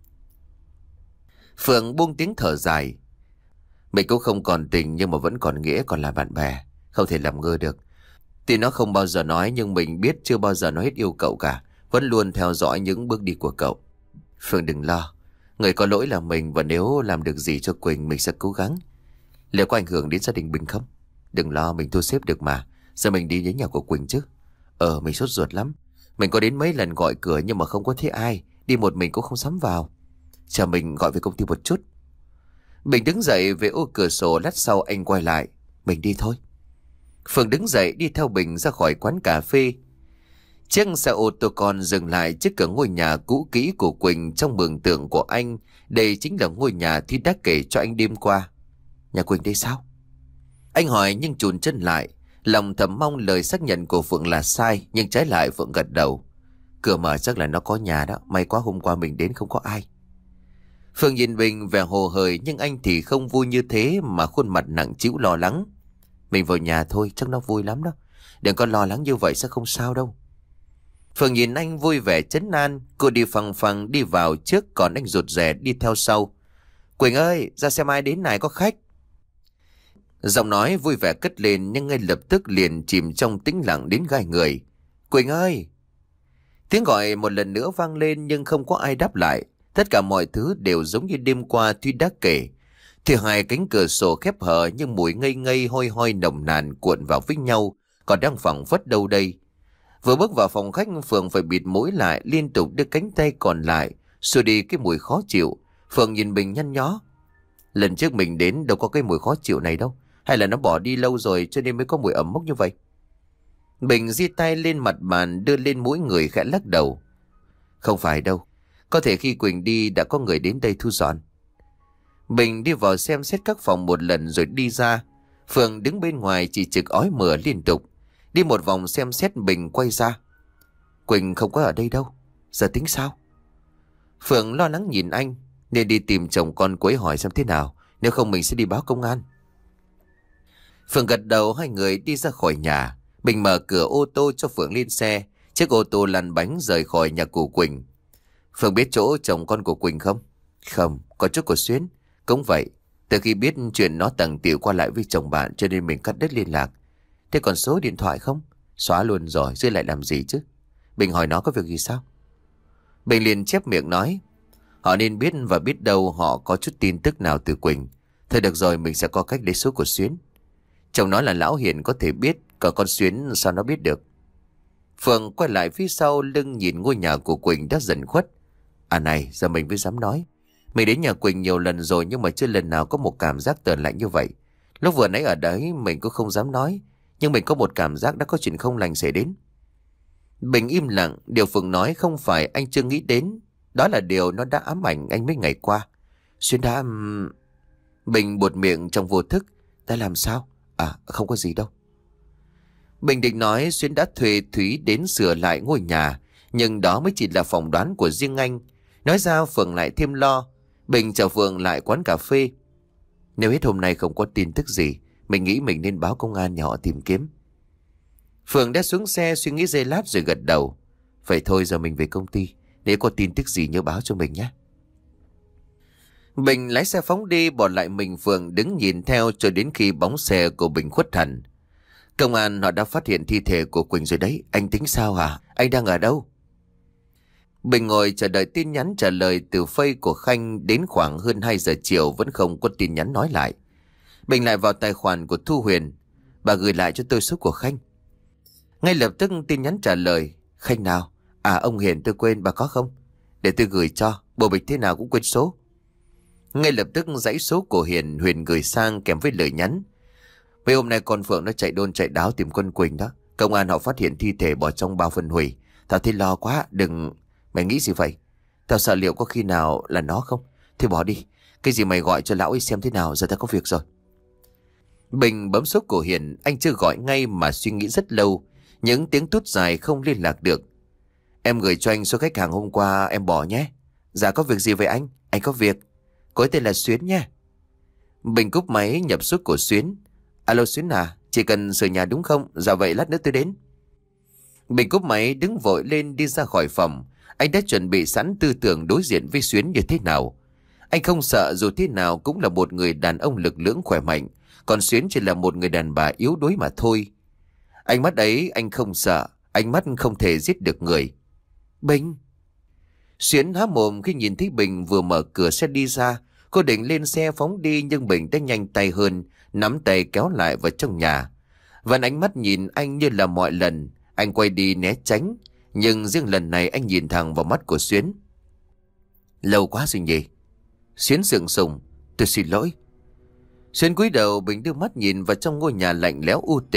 Phượng buông tiếng thở dài. Mình cũng không còn tình nhưng mà vẫn còn nghĩa, còn là bạn bè. Không thể làm ngơ được. Tuy nó không bao giờ nói nhưng mình biết chưa bao giờ nó hết yêu cậu cả. Vẫn luôn theo dõi những bước đi của cậu. Phượng đừng lo. Người có lỗi là mình, và nếu làm được gì cho Quỳnh mình sẽ cố gắng. Liệu có ảnh hưởng đến gia đình Bình không? Đừng lo, mình thu xếp được mà. Giờ mình đi đến nhà của Quỳnh chứ? Ờ, mình sốt ruột lắm. Mình có đến mấy lần gọi cửa nhưng mà không có thấy ai. Đi một mình cũng không dám vào. Chờ mình gọi về công ty một chút. Bình đứng dậy về ô cửa sổ, lát sau anh quay lại. Mình đi thôi. Phương đứng dậy đi theo Bình ra khỏi quán cà phê. Chiếc xe ô tô con dừng lại trước cửa ngôi nhà cũ kỹ của Quỳnh. Trong mường tượng của anh, đây chính là ngôi nhà Thi đã kể cho anh đêm qua. Nhà Quỳnh đây sao? Anh hỏi nhưng chùn chân lại. Lòng thầm mong lời xác nhận của Phượng là sai, nhưng trái lại Phượng gật đầu. Cửa mở chắc là nó có nhà đó. May quá hôm qua mình đến không có ai. Phượng nhìn Bình vẻ hồ hởi, nhưng anh thì không vui như thế, mà khuôn mặt nặng trĩu lo lắng. Mình vào nhà thôi, chắc nó vui lắm đó. Đừng có lo lắng như vậy, sẽ không sao đâu. Phượng nhìn anh vui vẻ trấn an. Cô đi phăng phăng đi vào trước, còn anh rụt rè đi theo sau. Quỳnh ơi, ra xem ai đến này, có khách. Giọng nói vui vẻ cất lên, nhưng ngay lập tức liền chìm trong tĩnh lặng đến gai người. Quỳnh ơi! Tiếng gọi một lần nữa vang lên, nhưng không có ai đáp lại. Tất cả mọi thứ đều giống như đêm qua Thúy đã kể. Thì hai cánh cửa sổ khép hờ, nhưng mùi ngây ngây hôi hôi nồng nàn cuộn vào với nhau, còn đang phảng phất đâu đây. Vừa bước vào phòng khách, Phượng phải bịt mũi lại, liên tục đưa cánh tay còn lại xua đi cái mùi khó chịu. Phượng nhìn Bình nhăn nhó. Lần trước mình đến đâu có cái mùi khó chịu này đâu. Hay là nó bỏ đi lâu rồi cho nên mới có mùi ẩm mốc như vậy? Bình di tay lên mặt bàn, đưa lên mũi người khẽ lắc đầu. Không phải đâu. Có thể khi Quỳnh đi đã có người đến đây thu dọn. Bình đi vào xem xét các phòng một lần rồi đi ra. Phượng đứng bên ngoài chỉ trực ói mửa liên tục. Đi một vòng xem xét, Bình quay ra. Quỳnh không có ở đây đâu. Giờ tính sao? Phượng lo lắng nhìn anh. Nên đi tìm chồng con cô ấy hỏi xem thế nào. Nếu không mình sẽ đi báo công an. Phượng gật đầu, hai người đi ra khỏi nhà. Bình mở cửa ô tô cho Phượng lên xe. Chiếc ô tô lăn bánh rời khỏi nhà của Quỳnh. Phượng biết chỗ chồng con của Quỳnh không? Không, có chỗ của Xuyến. Cũng vậy, từ khi biết chuyện nó tằng tiểu qua lại với chồng bạn cho nên mình cắt đứt liên lạc. Thế còn số điện thoại không? Xóa luôn rồi, giữ lại làm gì chứ? Bình hỏi nó có việc gì sao? Bình liền chép miệng nói. Họ nên biết, và biết đâu họ có chút tin tức nào từ Quỳnh. Thôi được rồi, mình sẽ có cách lấy số của Xuyến. Chồng nói là Lão Hiền có thể biết, còn con Xuyến sao nó biết được? Phượng quay lại phía sau lưng nhìn ngôi nhà của Quỳnh đã dần khuất. À này, giờ mình mới dám nói. Mình đến nhà Quỳnh nhiều lần rồi, nhưng mà chưa lần nào có một cảm giác tởn lạnh như vậy. Lúc vừa nãy ở đấy mình cũng không dám nói, nhưng mình có một cảm giác đã có chuyện không lành xảy đến. Bình im lặng. Điều Phượng nói không phải anh chưa nghĩ đến, đó là điều nó đã ám ảnh anh mấy ngày qua. Xuyên đã... Bình buột miệng trong vô thức. Ta làm sao? À, không có gì đâu. Bình định nói Xuyến đã thuê Thúy đến sửa lại ngôi nhà, nhưng đó mới chỉ là phỏng đoán của riêng anh. Nói ra Phượng lại thêm lo. Bình chở Phượng lại quán cà phê. Nếu hết hôm nay không có tin tức gì, mình nghĩ mình nên báo công an nhà họ tìm kiếm. Phượng đã xuống xe suy nghĩ giây lát rồi gật đầu. Vậy thôi, giờ mình về công ty. Nếu có tin tức gì nhớ báo cho mình nhé. Bình lái xe phóng đi, bỏ lại mình Phượng đứng nhìn theo cho đến khi bóng xe của Bình khuất hẳn. Công an họ đã phát hiện thi thể của Quỳnh rồi đấy. Anh tính sao hả? Anh đang ở đâu? Bình ngồi chờ đợi tin nhắn trả lời từ Face của Khanh. Đến khoảng hơn hai giờ chiều vẫn không có tin nhắn nói lại. Bình lại vào tài khoản của Thu Huyền. Bà gửi lại cho tôi số của Khanh. Ngay lập tức tin nhắn trả lời. Khanh nào? À, ông Hiền tôi quên, bà có không? Để tôi gửi cho, bộ bịch thế nào cũng quên số. Ngay lập tức dãy số của Hiền Huyền gửi sang kèm với lời nhắn. Mấy hôm nay con Phượng nó chạy đôn chạy đáo tìm con Quỳnh đó. Công an họ phát hiện thi thể bỏ trong bao phân hủy. Tao thấy lo quá. Đừng... Mày nghĩ gì vậy? Tao sợ liệu có khi nào là nó không? Thôi bỏ đi. Cái gì mày gọi cho lão ấy xem thế nào. Giờ tao có việc rồi. Bình bấm số của Hiền. Anh chưa gọi ngay mà suy nghĩ rất lâu. Những tiếng tút dài không liên lạc được. Em gửi cho anh số khách hàng hôm qua em bỏ nhé. Dạ có việc gì vậy anh? Anh có việc. Cô ấy tên là Xuyến nha. Bình cúp máy nhập số của Xuyến. Alo Xuyến à, chỉ cần sửa nhà đúng không? Dạ vậy lát nữa tôi đến. Bình cúp máy đứng vội lên đi ra khỏi phòng. Anh đã chuẩn bị sẵn tư tưởng đối diện với Xuyến như thế nào. Anh không sợ, dù thế nào cũng là một người đàn ông lực lưỡng khỏe mạnh. Còn Xuyến chỉ là một người đàn bà yếu đuối mà thôi. Ánh mắt ấy anh không sợ. Ánh mắt không thể giết được người. Bình. Xuyến há mồm khi nhìn thấy Bình vừa mở cửa xe đi ra. Cô định lên xe phóng đi, nhưng Bình đã nhanh tay hơn, nắm tay kéo lại vào trong nhà. Vẫn ánh mắt nhìn anh như là mọi lần. Anh quay đi né tránh, nhưng riêng lần này anh nhìn thẳng vào mắt của Xuyến. Lâu quá rồi nhỉ? Xuyến sượng sùng. Tôi xin lỗi. Xuyến cúi đầu. Bình đưa mắt nhìn vào trong ngôi nhà lạnh lẽo u tịch,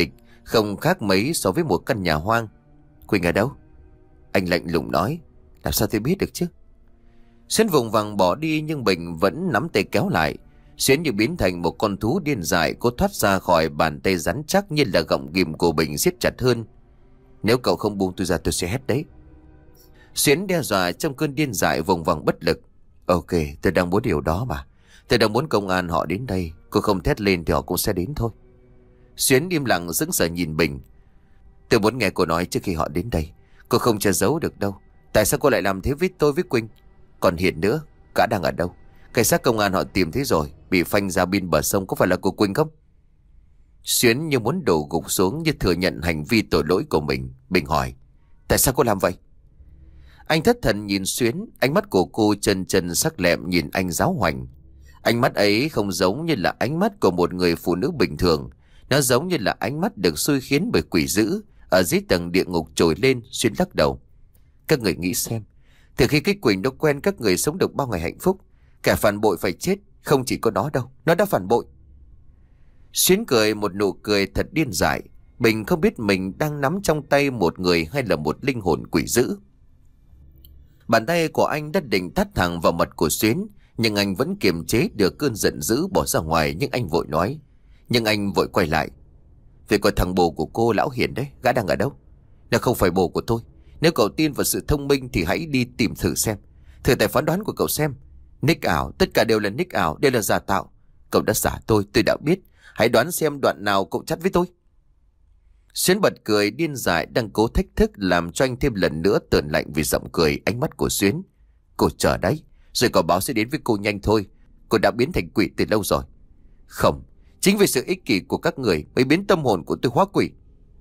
không khác mấy so với một căn nhà hoang. Quỳnh ở đâu? Anh lạnh lùng nói. Làm sao tôi biết được chứ? Xuyến vùng vằng bỏ đi nhưng Bình vẫn nắm tay kéo lại. Xuyến như biến thành một con thú điên dại, cố thoát ra khỏi bàn tay rắn chắc như là gọng ghìm của Bình siết chặt hơn. Nếu cậu không buông tôi ra tôi sẽ hét đấy. Xuyến đe dọa trong cơn điên dại vùng vằng bất lực. Ok, tôi đang muốn điều đó mà. Tôi đang muốn công an họ đến đây. Cô không thét lên thì họ cũng sẽ đến thôi. Xuyến im lặng sững sờ nhìn Bình. Tôi muốn nghe cô nói trước khi họ đến đây. Cô không che giấu được đâu. Tại sao cô lại làm thế với tôi với Quỳnh? Còn Hiền nữa, cả đang ở đâu? Cảnh sát công an họ tìm thấy rồi. Bị phanh ra bên bờ sông, có phải là cô Quỳnh không? Xuyến như muốn đổ gục xuống, như thừa nhận hành vi tội lỗi của mình. Bình hỏi. Tại sao cô làm vậy? Anh thất thần nhìn Xuyến. Ánh mắt của cô chân chân sắc lẹm nhìn anh giáo hoành. Ánh mắt ấy không giống như là ánh mắt của một người phụ nữ bình thường. Nó giống như là ánh mắt được xui khiến bởi quỷ dữ ở dưới tầng địa ngục trồi lên. Xuyến lắc đầu. Các người nghĩ xem, từ khi cái Quỳnh nó quen, các người sống được bao ngày hạnh phúc. Kẻ phản bội phải chết. Không chỉ có nó đâu, nó đã phản bội. Xuyến cười một nụ cười thật điên dại. Bình không biết mình đang nắm trong tay một người hay là một linh hồn quỷ dữ. Bàn tay của anh đã định tát thẳng vào mặt của Xuyến, nhưng anh vẫn kiềm chế được cơn giận dữ bỏ ra ngoài. Nhưng anh vội nói. Nhưng anh vội quay lại. Việc của thằng bồ của cô lão Hiền đấy, gã đang ở đâu? Nó không phải bồ của tôi. Nếu cậu tin vào sự thông minh thì hãy đi tìm thử xem. Thử tại phán đoán của cậu xem. Nick ảo, tất cả đều là nick ảo, đều là giả tạo. Cậu đã giả tôi, tôi đã biết. Hãy đoán xem đoạn nào cậu chắt với tôi. Xuyến bật cười điên dại, đang cố thách thức làm cho anh thêm lần nữa tởn lạnh vì giọng cười ánh mắt của Xuyến. Cô chờ đấy, rồi quả báo sẽ đến với cô nhanh thôi. Cô đã biến thành quỷ từ lâu rồi. Không, chính vì sự ích kỷ của các người mới biến tâm hồn của tôi hóa quỷ.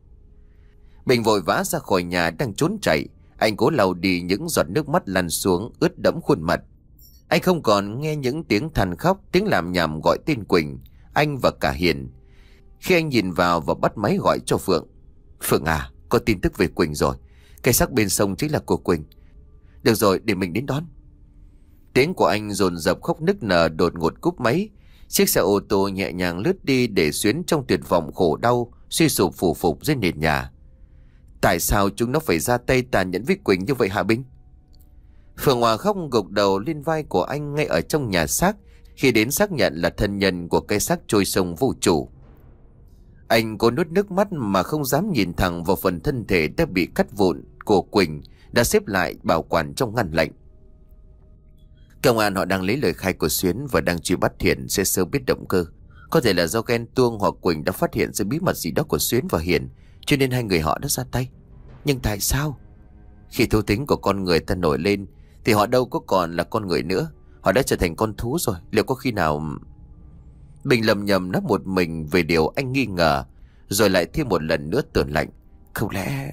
Bình vội vã ra khỏi nhà đang trốn chạy. Anh cố lau đi những giọt nước mắt lăn xuống ướt đẫm khuôn mặt. Anh không còn nghe những tiếng than khóc, tiếng làm nhảm gọi tên Quỳnh, anh và cả Hiền. Khi anh nhìn vào và bắt máy gọi cho Phượng. Phượng à, có tin tức về Quỳnh rồi. Cây xác bên sông chính là của Quỳnh. Được rồi, để mình đến đón. Tiếng của anh dồn dập khóc nức nở đột ngột cúp máy. Chiếc xe ô tô nhẹ nhàng lướt đi để Xuyến trong tuyệt vọng khổ đau, suy sụp phủ phục dưới nền nhà. Tại sao chúng nó phải ra tay tàn nhẫn với Quỳnh như vậy hả Bình? Phượng Hòa khóc gục đầu lên vai của anh ngay ở trong nhà xác khi đến xác nhận là thân nhân của cái xác trôi sông vô chủ. Anh cố nuốt nước mắt mà không dám nhìn thẳng vào phần thân thể đã bị cắt vụn của Quỳnh đã xếp lại bảo quản trong ngăn lạnh. Công an họ đang lấy lời khai của Xuyến và đang truy bắt Hiền sẽ sớm biết động cơ. Có thể là do ghen tuông hoặc Quỳnh đã phát hiện ra bí mật gì đó của Xuyến và Hiền, cho nên hai người họ đã ra tay. Nhưng tại sao? Khi thú tính của con người ta nổi lên thì họ đâu có còn là con người nữa. Họ đã trở thành con thú rồi. Liệu có khi nào... Bình lầm nhầm nói một mình về điều anh nghi ngờ, rồi lại thêm một lần nữa tởn lạnh. Không lẽ...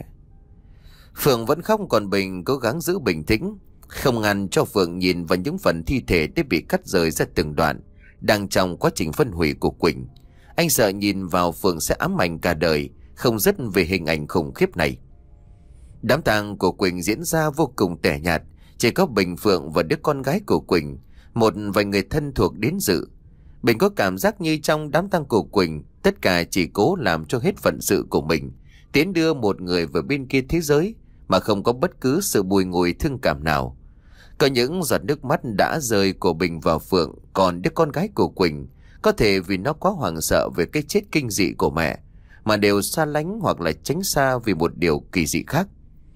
Phượng vẫn khóc, còn Bình cố gắng giữ bình tĩnh, không ngăn cho Phượng nhìn vào những phần thi thể đã bị cắt rời ra từng đoạn, đang trong quá trình phân hủy của Quỳnh. Anh sợ nhìn vào Phượng sẽ ám ảnh cả đời, không dứt về hình ảnh khủng khiếp này. Đám tang của Quỳnh diễn ra vô cùng tẻ nhạt. Chỉ có Bình, Phượng và đứa con gái của Quỳnh, một vài người thân thuộc đến dự. Bình có cảm giác như trong đám tang của Quỳnh, tất cả chỉ cố làm cho hết phận sự của mình, tiến đưa một người vào bên kia thế giới, mà không có bất cứ sự bùi ngùi thương cảm nào. Có những giọt nước mắt đã rơi của Bình và Phượng, còn đứa con gái của Quỳnh, có thể vì nó quá hoảng sợ về cái chết kinh dị của mẹ, mà đều xa lánh hoặc là tránh xa vì một điều kỳ dị khác.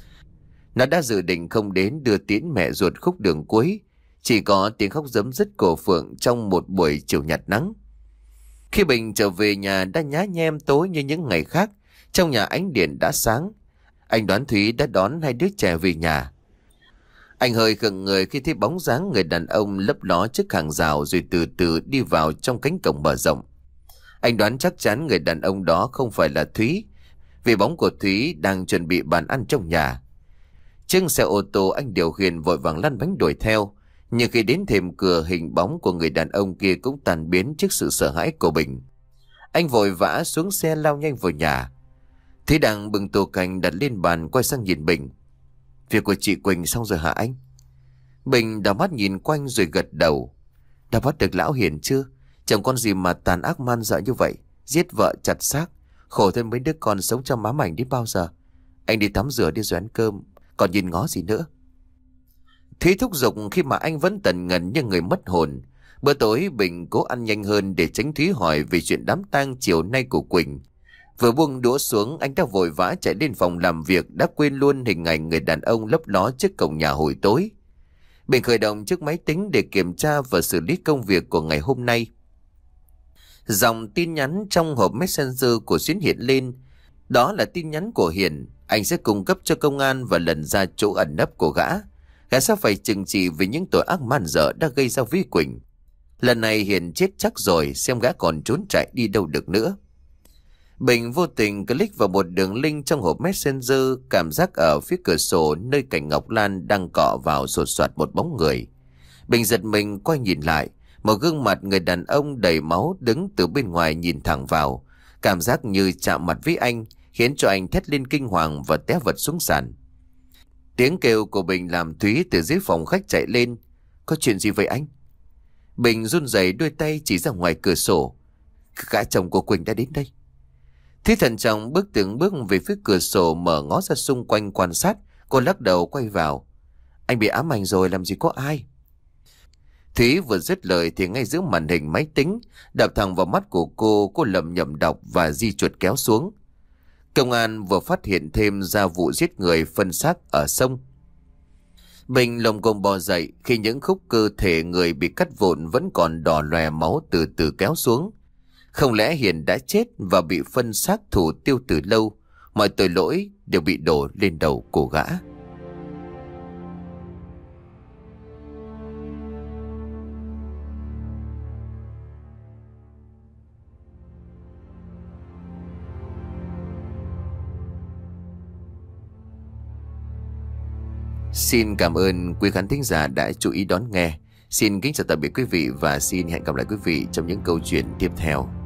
Nó đã dự định không đến đưa tiễn mẹ ruột khúc đường cuối. Chỉ có tiếng khóc giấm dứt của Phượng trong một buổi chiều nhạt nắng. Khi Bình trở về nhà đã nhá nhem tối như những ngày khác. Trong nhà ánh điện đã sáng. Anh đoán Thúy đã đón hai đứa trẻ về nhà. Anh hơi khựng người khi thấy bóng dáng người đàn ông lấp ló trước hàng rào, rồi từ từ đi vào trong cánh cổng mở rộng. Anh đoán chắc chắn người đàn ông đó không phải là Thúy, vì bóng của Thúy đang chuẩn bị bàn ăn trong nhà. Chiếc xe ô tô anh điều khiển vội vàng lăn bánh đuổi theo. Nhưng khi đến thềm cửa, hình bóng của người đàn ông kia cũng tan biến trước sự sợ hãi của Bình. Anh vội vã xuống xe lao nhanh vào nhà. Thúy đang bưng tô canh đặt lên bàn, quay sang nhìn Bình. Việc của chị Quỳnh xong rồi hả anh? Bình đảo mắt nhìn quanh rồi gật đầu. Đã bắt được lão Hiền chưa? Chẳng con gì mà tàn ác man dợ như vậy, giết vợ chặt xác. Khổ thêm mấy đứa con sống trong ám ảnh đến bao giờ. Anh đi tắm rửa đi rồi ăn cơm, còn nhìn ngó gì nữa. Thúy thúc giục khi mà anh vẫn tần ngần như người mất hồn. Bữa tối Bình cố ăn nhanh hơn để tránh Thúy hỏi về chuyện đám tang chiều nay của Quỳnh. Vừa buông đũa xuống, anh ta vội vã chạy lên phòng làm việc, đã quên luôn hình ảnh người đàn ông lấp ló trước cổng nhà hồi tối. Bình khởi động chiếc máy tính để kiểm tra và xử lý công việc của ngày hôm nay. Dòng tin nhắn trong hộp Messenger của Xuyến hiện lên. Đó là tin nhắn của Hiền. Anh sẽ cung cấp cho công an và lần ra chỗ ẩn nấp của gã. Gã sẽ phải trừng trị vì những tội ác man dợ đã gây ra với Quỳnh. Lần này Hiền chết chắc rồi, xem gã còn trốn chạy đi đâu được nữa. Bình vô tình click vào một đường link trong hộp Messenger, cảm giác ở phía cửa sổ nơi cạnh Ngọc Lan đang cọ vào sột soạt một bóng người. Bình giật mình quay nhìn lại, một gương mặt người đàn ông đầy máu đứng từ bên ngoài nhìn thẳng vào. Cảm giác như chạm mặt với anh khiến cho anh thét lên kinh hoàng và té vật xuống sàn. Tiếng kêu của Bình làm Thúy từ dưới phòng khách chạy lên. Có chuyện gì vậy anh? Bình run rẩy đôi tay chỉ ra ngoài cửa sổ. Gã chồng của Quỳnh đã đến đây. Thúy thận trọng bước từng bước về phía cửa sổ, mở ngó ra xung quanh quan sát. Cô lắc đầu quay vào. Anh bị ám ảnh rồi, làm gì có ai. Thúy vừa dứt lời thì ngay giữa màn hình máy tính đập thẳng vào mắt của cô. Cô lẩm nhẩm đọc và di chuột kéo xuống. Công an vừa phát hiện thêm ra vụ giết người phân xác ở sông. Bình lồng cồm bò dậy khi những khúc cơ thể người bị cắt vụn vẫn còn đỏ lòe máu từ từ kéo xuống. Không lẽ Hiền đã chết và bị phân xác thủ tiêu từ lâu? Mọi tội lỗi đều bị đổ lên đầu của gã. Xin cảm ơn quý khán thính giả đã chú ý đón nghe. Xin kính chào tạm biệt quý vị và xin hẹn gặp lại quý vị trong những câu chuyện tiếp theo.